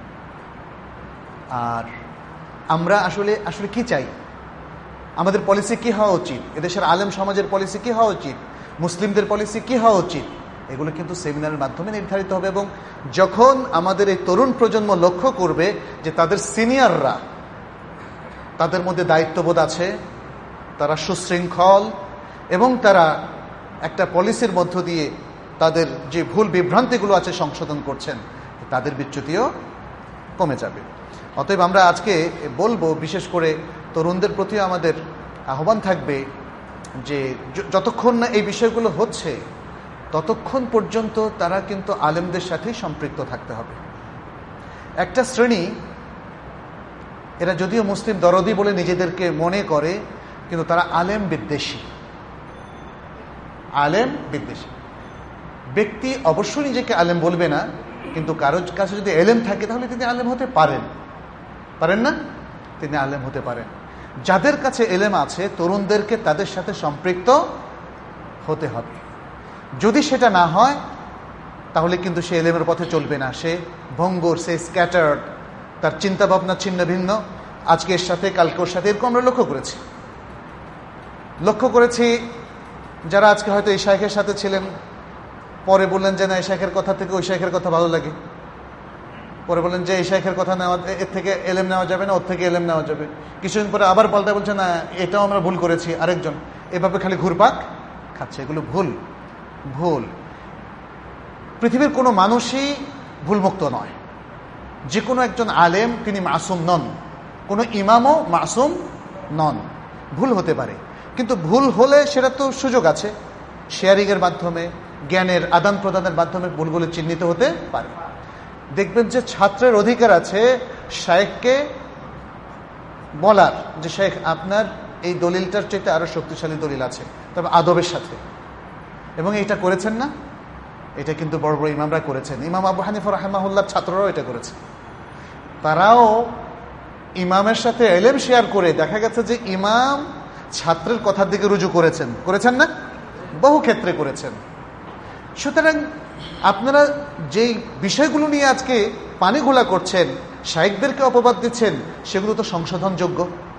আর আমরা আসলে আসলে কি চাই, আমাদের পলিসি কি হওয়া উচিত, এদেশের আলেম সমাজের পলিসি কি হওয়া উচিত, মুসলিমদের পলিসি কি হওয়া উচিত, এগুলো কিন্তু সেমিনারের মাধ্যমে নির্ধারিত হবে। এবং যখন আমাদের এই তরুণ প্রজন্ম লক্ষ্য করবে যে তাদের সিনিয়ররা, তাদের মধ্যে দায়িত্ববোধ আছে, তারা সুশৃঙ্খল এবং তারা একটা পলিসির মধ্য দিয়ে তাদের যে ভুল বিভ্রান্তিগুলো আছে সংশোধন করছেন, তাদের বিচ্যুতিও কমে যাবে। অতএব আমরা আজকে বলবো, বিশেষ করে তরুণদের প্রতি আমাদের আহ্বান থাকবে যে যতক্ষণ না এই বিষয়গুলো হচ্ছে ততক্ষণ পর্যন্ত তারা কিন্তু আলেমদের সাথেই সম্পৃক্ত থাকতে হবে। একটা শ্রেণী, এরা যদিও মুসলিম দরদি বলে নিজেদেরকে মনে করে, কিন্তু তারা আলেম বিদ্বেষী। আলেম বিদ্বেষী ব্যক্তি অবশ্যই নিজেকে আলেম বলবে না, কিন্তু কারোর কাছে যদি এলেম থাকে তাহলে তিনি আলেম হতে পারেন, পারেন না? তিনি আলেম হতে পারেন। যাদের কাছে এলেম আছে তরুণদেরকে তাদের সাথে সম্পৃক্ত হতে হবে। যদি সেটা না হয় তাহলে কিন্তু সে এলেমের পথে চলবে না, সে ভঙ্গুর, সে স্ক্যাটার্ড, তার চিন্তা ভাবনা ছিন্ন ভিন্ন, আজকের সাথে কালকের সাথে, এরকম আমরা লক্ষ্য করেছি লক্ষ্য করেছি যারা আজকে হয়তো এই শাইখের সাথে ছিলেন, পরে বললেন যে না এই শাইখের কথা থেকে ওই শাইখের কথা ভালো লাগে, পরে বললেন যে এই শাইখের কথা নেওয়া, এর থেকে এলেম নেওয়া যাবে না, ওর থেকে এলেম নেওয়া যাবে, কিছুদিন পরে আবার পাল্টা বলছে না এটাও আমরা ভুল করেছি আরেকজন, এভাবে খালি ঘুরপাক খাচ্ছে। এগুলো ভুল ভুল পৃথিবীর কোনো মানুষই ভুলমুক্ত নয়। যে কোনো একজন আলেম তিনি মাসুম নন, কোনো ইমামও মাসুম নন। ভুল হতে পারে, কিন্তু ভুল হলে সেটা তো সুযোগ আছে, শেয়ারিংয়ের মাধ্যমে, জ্ঞানের আদান প্রদানের মাধ্যমে ভুলগুলো চিহ্নিত হতে পারে। দেখবেন যে ছাত্রের অধিকার আছে শাইখকে বলার যে শাইখ আপনার এই দলিলটার চাইতে আরো শক্তিশালী দলিল আছে, তবে আদবের সাথে, এবং এটা করেছেন না, এটা কিন্তু বড় বড় ইমামরা করেছেন। ইমাম আবু হানিফা রাহিমাহুল্লাহর ছাত্ররাও এটা করেছে। তারাও ইমামের সাথে এলেম শেয়ার করে দেখা গেছে যে ইমাম ছাত্রের কথার দিকে রুজু করেছেন, করেছেন না? বহু ক্ষেত্রে করেছেন। সুতরাং আপনারা যেই বিষয়গুলো নিয়ে আজকে পানি ঘোলা করছেন, শাইখদেরকে অপবাদ দিচ্ছেন, সেগুলো তো সংশোধনযোগ্য।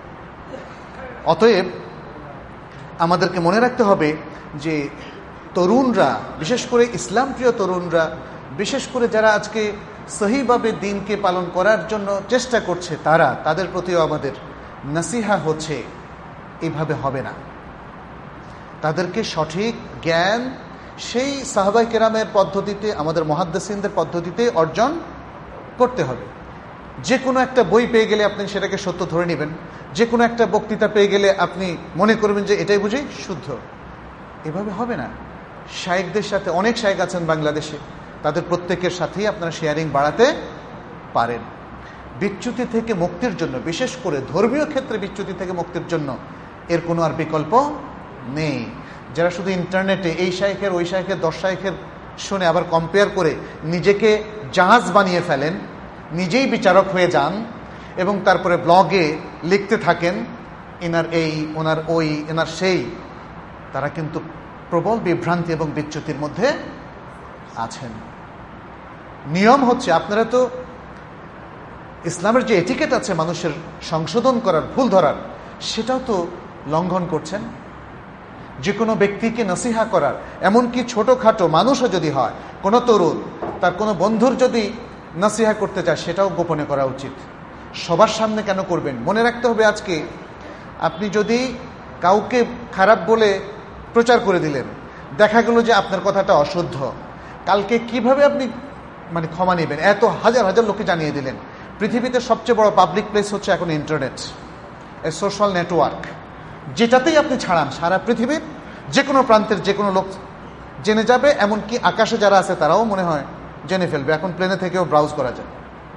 অতএব আমাদেরকে মনে রাখতে হবে যে তরুণরা, বিশেষ করে ইসলাম প্রিয় তরুণরা, বিশেষ করে যারা আজকে সহিভাবে দিনকে পালন করার জন্য চেষ্টা করছে, তারা, তাদের প্রতিও আমাদের নসিহা হচ্ছে এইভাবে হবে না। তাদেরকে সঠিক জ্ঞান সেই সাহাবায়ে কেরামের পদ্ধতিতে, আমাদের মুহাদ্দিসিনদের পদ্ধতিতে অর্জন করতে হবে। যে কোনো একটা বই পেয়ে গেলে আপনি সেটাকে সত্য ধরে নেবেন, যে কোনো একটা বক্তৃতা পেয়ে গেলে আপনি মনে করবেন যে এটাই বুঝি শুদ্ধ, এভাবে হবে না। শাইখদের সাথে, অনেক শাইখ আছেন বাংলাদেশে, তাদের প্রত্যেকের সাথেই আপনারা শেয়ারিং বাড়াতে পারেন। বিচ্যুতি থেকে মুক্তির জন্য, বিশেষ করে ধর্মীয় ক্ষেত্রে বিচ্যুতি থেকে মুক্তির জন্য এর কোনো আর বিকল্প নেই। যারা শুধু ইন্টারনেটে এই শাইখের ওই শাইখের দশ শাইখের শুনে আবার কম্পেয়ার করে নিজেকে জাহাজ বানিয়ে ফেলেন, নিজেই বিচারক হয়ে যান এবং তারপরে ব্লগে লিখতে থাকেন এনার এই, ওনার ওই, এনার সেই, তারা কিন্তু প্রবল বিভ্রান্তি এবং বিচ্যুতির মধ্যে আছেন। নিয়ম হচ্ছে, আপনারা তো ইসলামের যে এটিকেট আছে মানুষের সংশোধন করার, ভুল ধরার, সেটাও তো লঙ্ঘন করছেন। যে কোনো ব্যক্তিকে নসিহা করার, এমনকি ছোটখাটো মানুষও যদি হয়, কোনো তরুণ তার কোনো বন্ধুর যদি নসিহা করতে চায়, সেটাও গোপনে করা উচিত। সবার সামনে কেন করবেন? মনে রাখতে হবে, আজকে আপনি যদি কাউকে খারাপ বলে প্রচার করে দিলেন, দেখা গেল যে আপনার কথাটা অশুদ্ধ, কালকে কিভাবে আপনি মানে ক্ষমা নেবেন? এত হাজার হাজার লোকে জানিয়ে দিলেন। পৃথিবীতে সবচেয়ে বড় পাবলিক প্লেস হচ্ছে এখন ইন্টারনেট, এ সোশ্যাল নেটওয়ার্ক। যেটাতেই আপনি ছাড়ান, সারা পৃথিবীর যে কোনো প্রান্তের যে কোনো লোক জেনে যাবে, এমনকি আকাশে যারা আছে তারাও মনে হয় জেনে ফেলবে। এখন প্লেনে থেকেও ব্রাউজ করা যায়।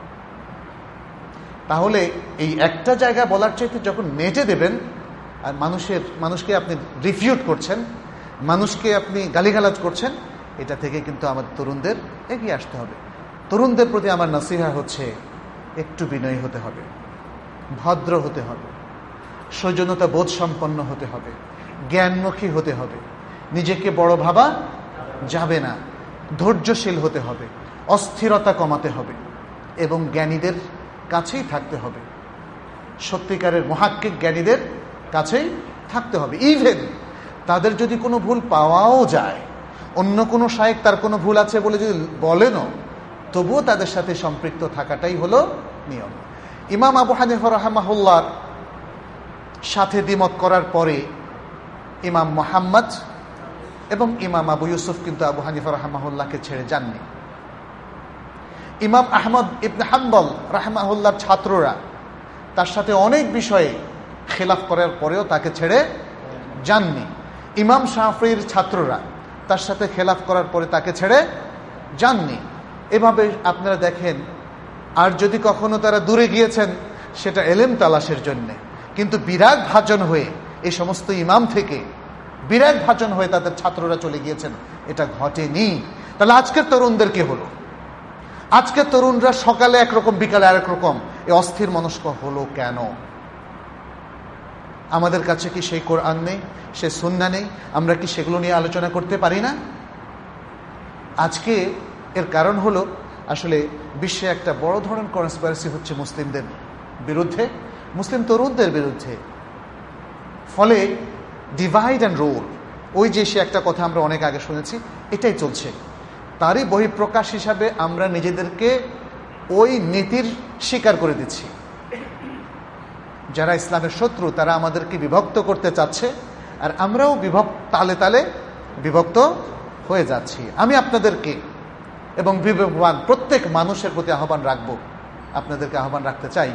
তাহলে এই একটা জায়গা বলার চাইতে যখন নেটে দেবেন, আর মানুষের মানুষকে আপনি রিফিউট করছেন, মানুষকে আপনি গালিগালাজ করছেন, এটা থেকে কিন্তু আমাদের তরুণদের এগিয়ে আসতে হবে। তরুণদের প্রতি আমার নসিহা হচ্ছে, একটু বিনয়ী হতে হবে, ভদ্র হতে হবে, সৌজন্যতা বোধ সম্পন্ন হতে হবে, জ্ঞানমুখী হতে হবে, নিজেকে বড় ভাবা যাবে না, ধৈর্যশীল হতে হবে, অস্থিরতা কমাতে হবে এবং জ্ঞানীদের কাছেই থাকতে হবে, সত্যিকারের মহাক্কিক জ্ঞানীদের কাছেই থাকতে হবে। ইভেন তাদের যদি কোনো ভুল পাওয়াও যায়, অন্য কোনো শায়েখ তার কোনো ভুল আছে বলে যদি বলেনও, তবুও তাদের সাথে সম্পৃক্ত থাকাটাই হলো নিয়ম। ইমাম আবু হানিফা রাহিমাহুল্লাহর সাথে দ্বিমত করার পরে ইমাম মুহাম্মদ এবং ইমাম আবু ইউসুফ কিন্তু আবু হানিফা রাহিমাহুল্লাহকে ছেড়ে যাননি। ইমাম আহমদ ইবনে হাম্বল রাহমাহুল্লাহর ছাত্ররা তার সাথে অনেক বিষয়ে খেলাফ করার পরেও তাকে ছেড়ে যাননি। ইমাম শাফিঈর ছাত্ররা তার সাথে খেলাফ করার পরে তাকে ছেড়ে যাননি। এভাবে আপনারা দেখেন, আর যদি কখনো তারা দূরে গিয়েছেন সেটা এলেম তালাশের জন্যে, কিন্তু বিরাগ ভাজন হয়ে এই সমস্ত ইমাম থেকে বিরাগ ভাজন হয়ে তাদের ছাত্ররা চলে গিয়েছেন, এটা ঘটেনি। তাহলে আজকের তরুণদের কি হলো? আজকের তরুণরা সকালে একরকম বিকালে আরেক রকম, এই অস্থির মনস্ক হলো কেন? আমাদের কাছে কি সেই কোরআন নেই, সে সুন্নাহ নেই? আমরা কি সেগুলো নিয়ে আলোচনা করতে পারি না? আজকে এর কারণ হলো আসলে বিশ্বে একটা বড় ধরনের কনস্পিরেসি হচ্ছে মুসলিমদের বিরুদ্ধে, মুসলিম তরুণদের বিরুদ্ধে। ফলে ডিভাইড অ্যান্ড রুল, ওই যে সে একটা কথা আমরা অনেক আগে শুনেছি, এটাই চলছে। তারই বহিঃপ্রকাশ হিসাবে আমরা নিজেদেরকে ওই নীতির শিকার করে দিচ্ছি। যারা ইসলামের শত্রু তারা আমাদেরকে বিভক্ত করতে চাচ্ছে, আর আমরাও বিভক্ত তালে তালে বিভক্ত হয়ে যাচ্ছি। আমি আপনাদেরকে এবং বিবেকবান প্রত্যেক মানুষের প্রতি আহ্বান রাখবো, আপনাদেরকে আহ্বান রাখতে চাই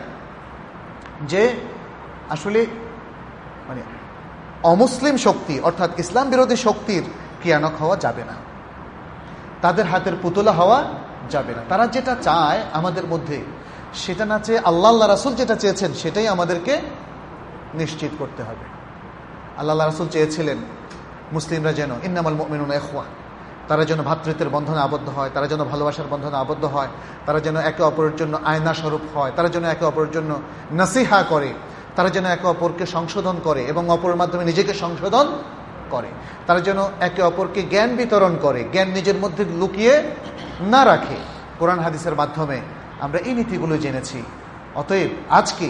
যে আসলে মানে অমুসলিম শক্তি অর্থাৎ ইসলাম বিরোধী শক্তির ক্রিয়ানক হওয়া যাবে না, তাদের হাতের পুতলা হওয়া যাবে না। তারা যেটা চায় আমাদের মধ্যে সেটা না চেয়ে আল্লাহ আল্লাহ রাসূল যেটা চেয়েছেন সেটাই আমাদেরকে নিশ্চিত করতে হবে। আল্লাহ আল্লাহ রাসূল চেয়েছিলেন মুসলিমরা যেন ইন্নামাল মুমিনুনা ইখওয়া, তারা যেন ভ্রাতৃত্বের বন্ধনে আবদ্ধ হয়, তারা যেন ভালোবাসার বন্ধনে আবদ্ধ হয়, তারা যেন একে অপরের জন্য আয়না স্বরূপ হয়, তারা যেন একে অপরের জন্য নসিহা করে, তারা যেন একে অপরকে সংশোধন করে এবং অপরের মাধ্যমে নিজেকে সংশোধন করে, তারা যেন একে অপরকে জ্ঞান বিতরণ করে, জ্ঞান নিজের মধ্যে লুকিয়ে না রাখে। কোরআন হাদিসের মাধ্যমে আমরা এই নীতিগুলো জেনেছি। অতএব আজকে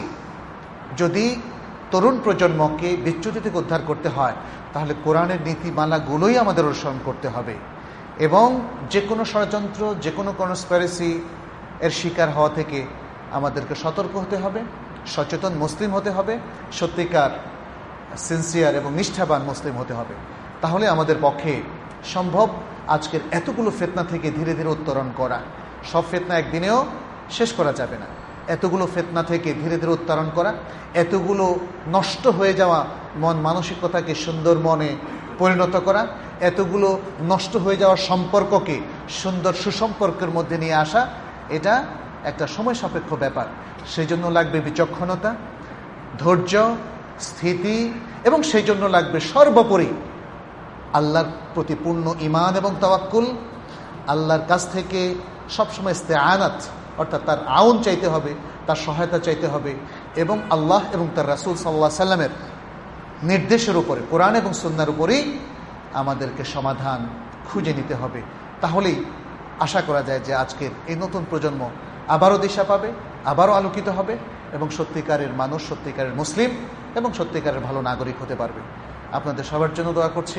যদি তরুণ প্রজন্মকে বিচ্যুতি থেকে উদ্ধার করতে হয় তাহলে কোরআনের নীতিমালাগুলোই আমাদের অনুসরণ করতে হবে এবং যে কোনো ষড়যন্ত্র, যে কোনো কনস্পিরেসি এর শিকার হওয়া থেকে আমাদেরকে সতর্ক হতে হবে, সচেতন মুসলিম হতে হবে, সত্যিকার সিনসিয়ার এবং নিষ্ঠাবান মুসলিম হতে হবে। তাহলে আমাদের পক্ষে সম্ভব আজকের এতগুলো ফিতনা থেকে ধীরে ধীরে উত্তরণ করা। সব ফিতনা একদিনেও শেষ করা যাবে না। এতগুলো ফিতনা থেকে ধীরে ধীরে উত্তরণ করা, এতগুলো নষ্ট হয়ে যাওয়া মন মানসিকতাকে সুন্দর মনে পরিণত করা, এতগুলো নষ্ট হয়ে যাওয়া সম্পর্ককে সুন্দর সুসম্পর্কের মধ্যে নিয়ে আসা, এটা একটা সময় সাপেক্ষ ব্যাপার। সেই জন্য লাগবে বিচক্ষণতা, ধৈর্য, স্থিতি এবং সেই জন্য লাগবে সর্বোপরি আল্লাহর প্রতি পূর্ণ ঈমান এবং তাওয়াক্কুল। আল্লাহর কাছ থেকে সবসময় ইস্তেআনাত অর্থাৎ তার আউন চাইতে হবে, তার সহায়তা চাইতে হবে এবং আল্লাহ এবং তার রাসূল সাল্লাল্লাহু আলাইহি সাল্লামের নির্দেশের উপরে, কোরআন এবং সুন্নাহর উপরেই আমাদেরকে সমাধান খুঁজে নিতে হবে। তাহলেই আশা করা যায় যে আজকের এই নতুন প্রজন্ম আবারও দিশা পাবে, আবারও আলোকিত হবে এবং সত্যিকারের মানুষ, সত্যিকারের মুসলিম এবং সত্যিকারের ভালো নাগরিক হতে পারবে। আপনাদের সবার জন্য দোয়া করছি,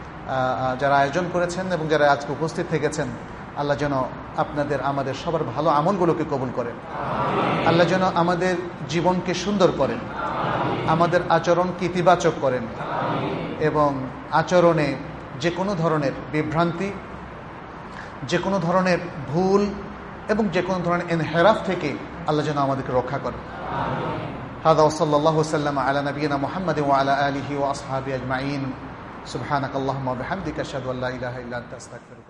যারা আয়োজন করেছেন এবং যারা আজকে উপস্থিত থেকেছেন। আল্লাহ যেন আপনাদের আমাদের সবার ভালো আমলগুলোকে কবুল করেন, আল্লাহ যেন আমাদের জীবনকে সুন্দর করেন, আমাদের আচরণকে ইতিবাচক করেন এবং আচরণে যে কোনো ধরনের বিভ্রান্তি, যে কোনো ধরনের ভুল এবং যে কোনো ধরনের ইনহেরাফ থেকে আল্লাহ যেন আমাদেরকে রক্ষা করেন। হাদা ওয়াসাল্লাল্লাহু সাল্লাম আলা নবিয়িনা মুহাম্মাদ ওয়া আলা আলিহি ওয়া আসহাবিহি আজমাইন। সুবহানাকাল্লাহুম্মা ওয়া বিহামদিকা আশহাদু আল্লা ইলাহা ইল্লা আনতা আস্তাগফিরুকা।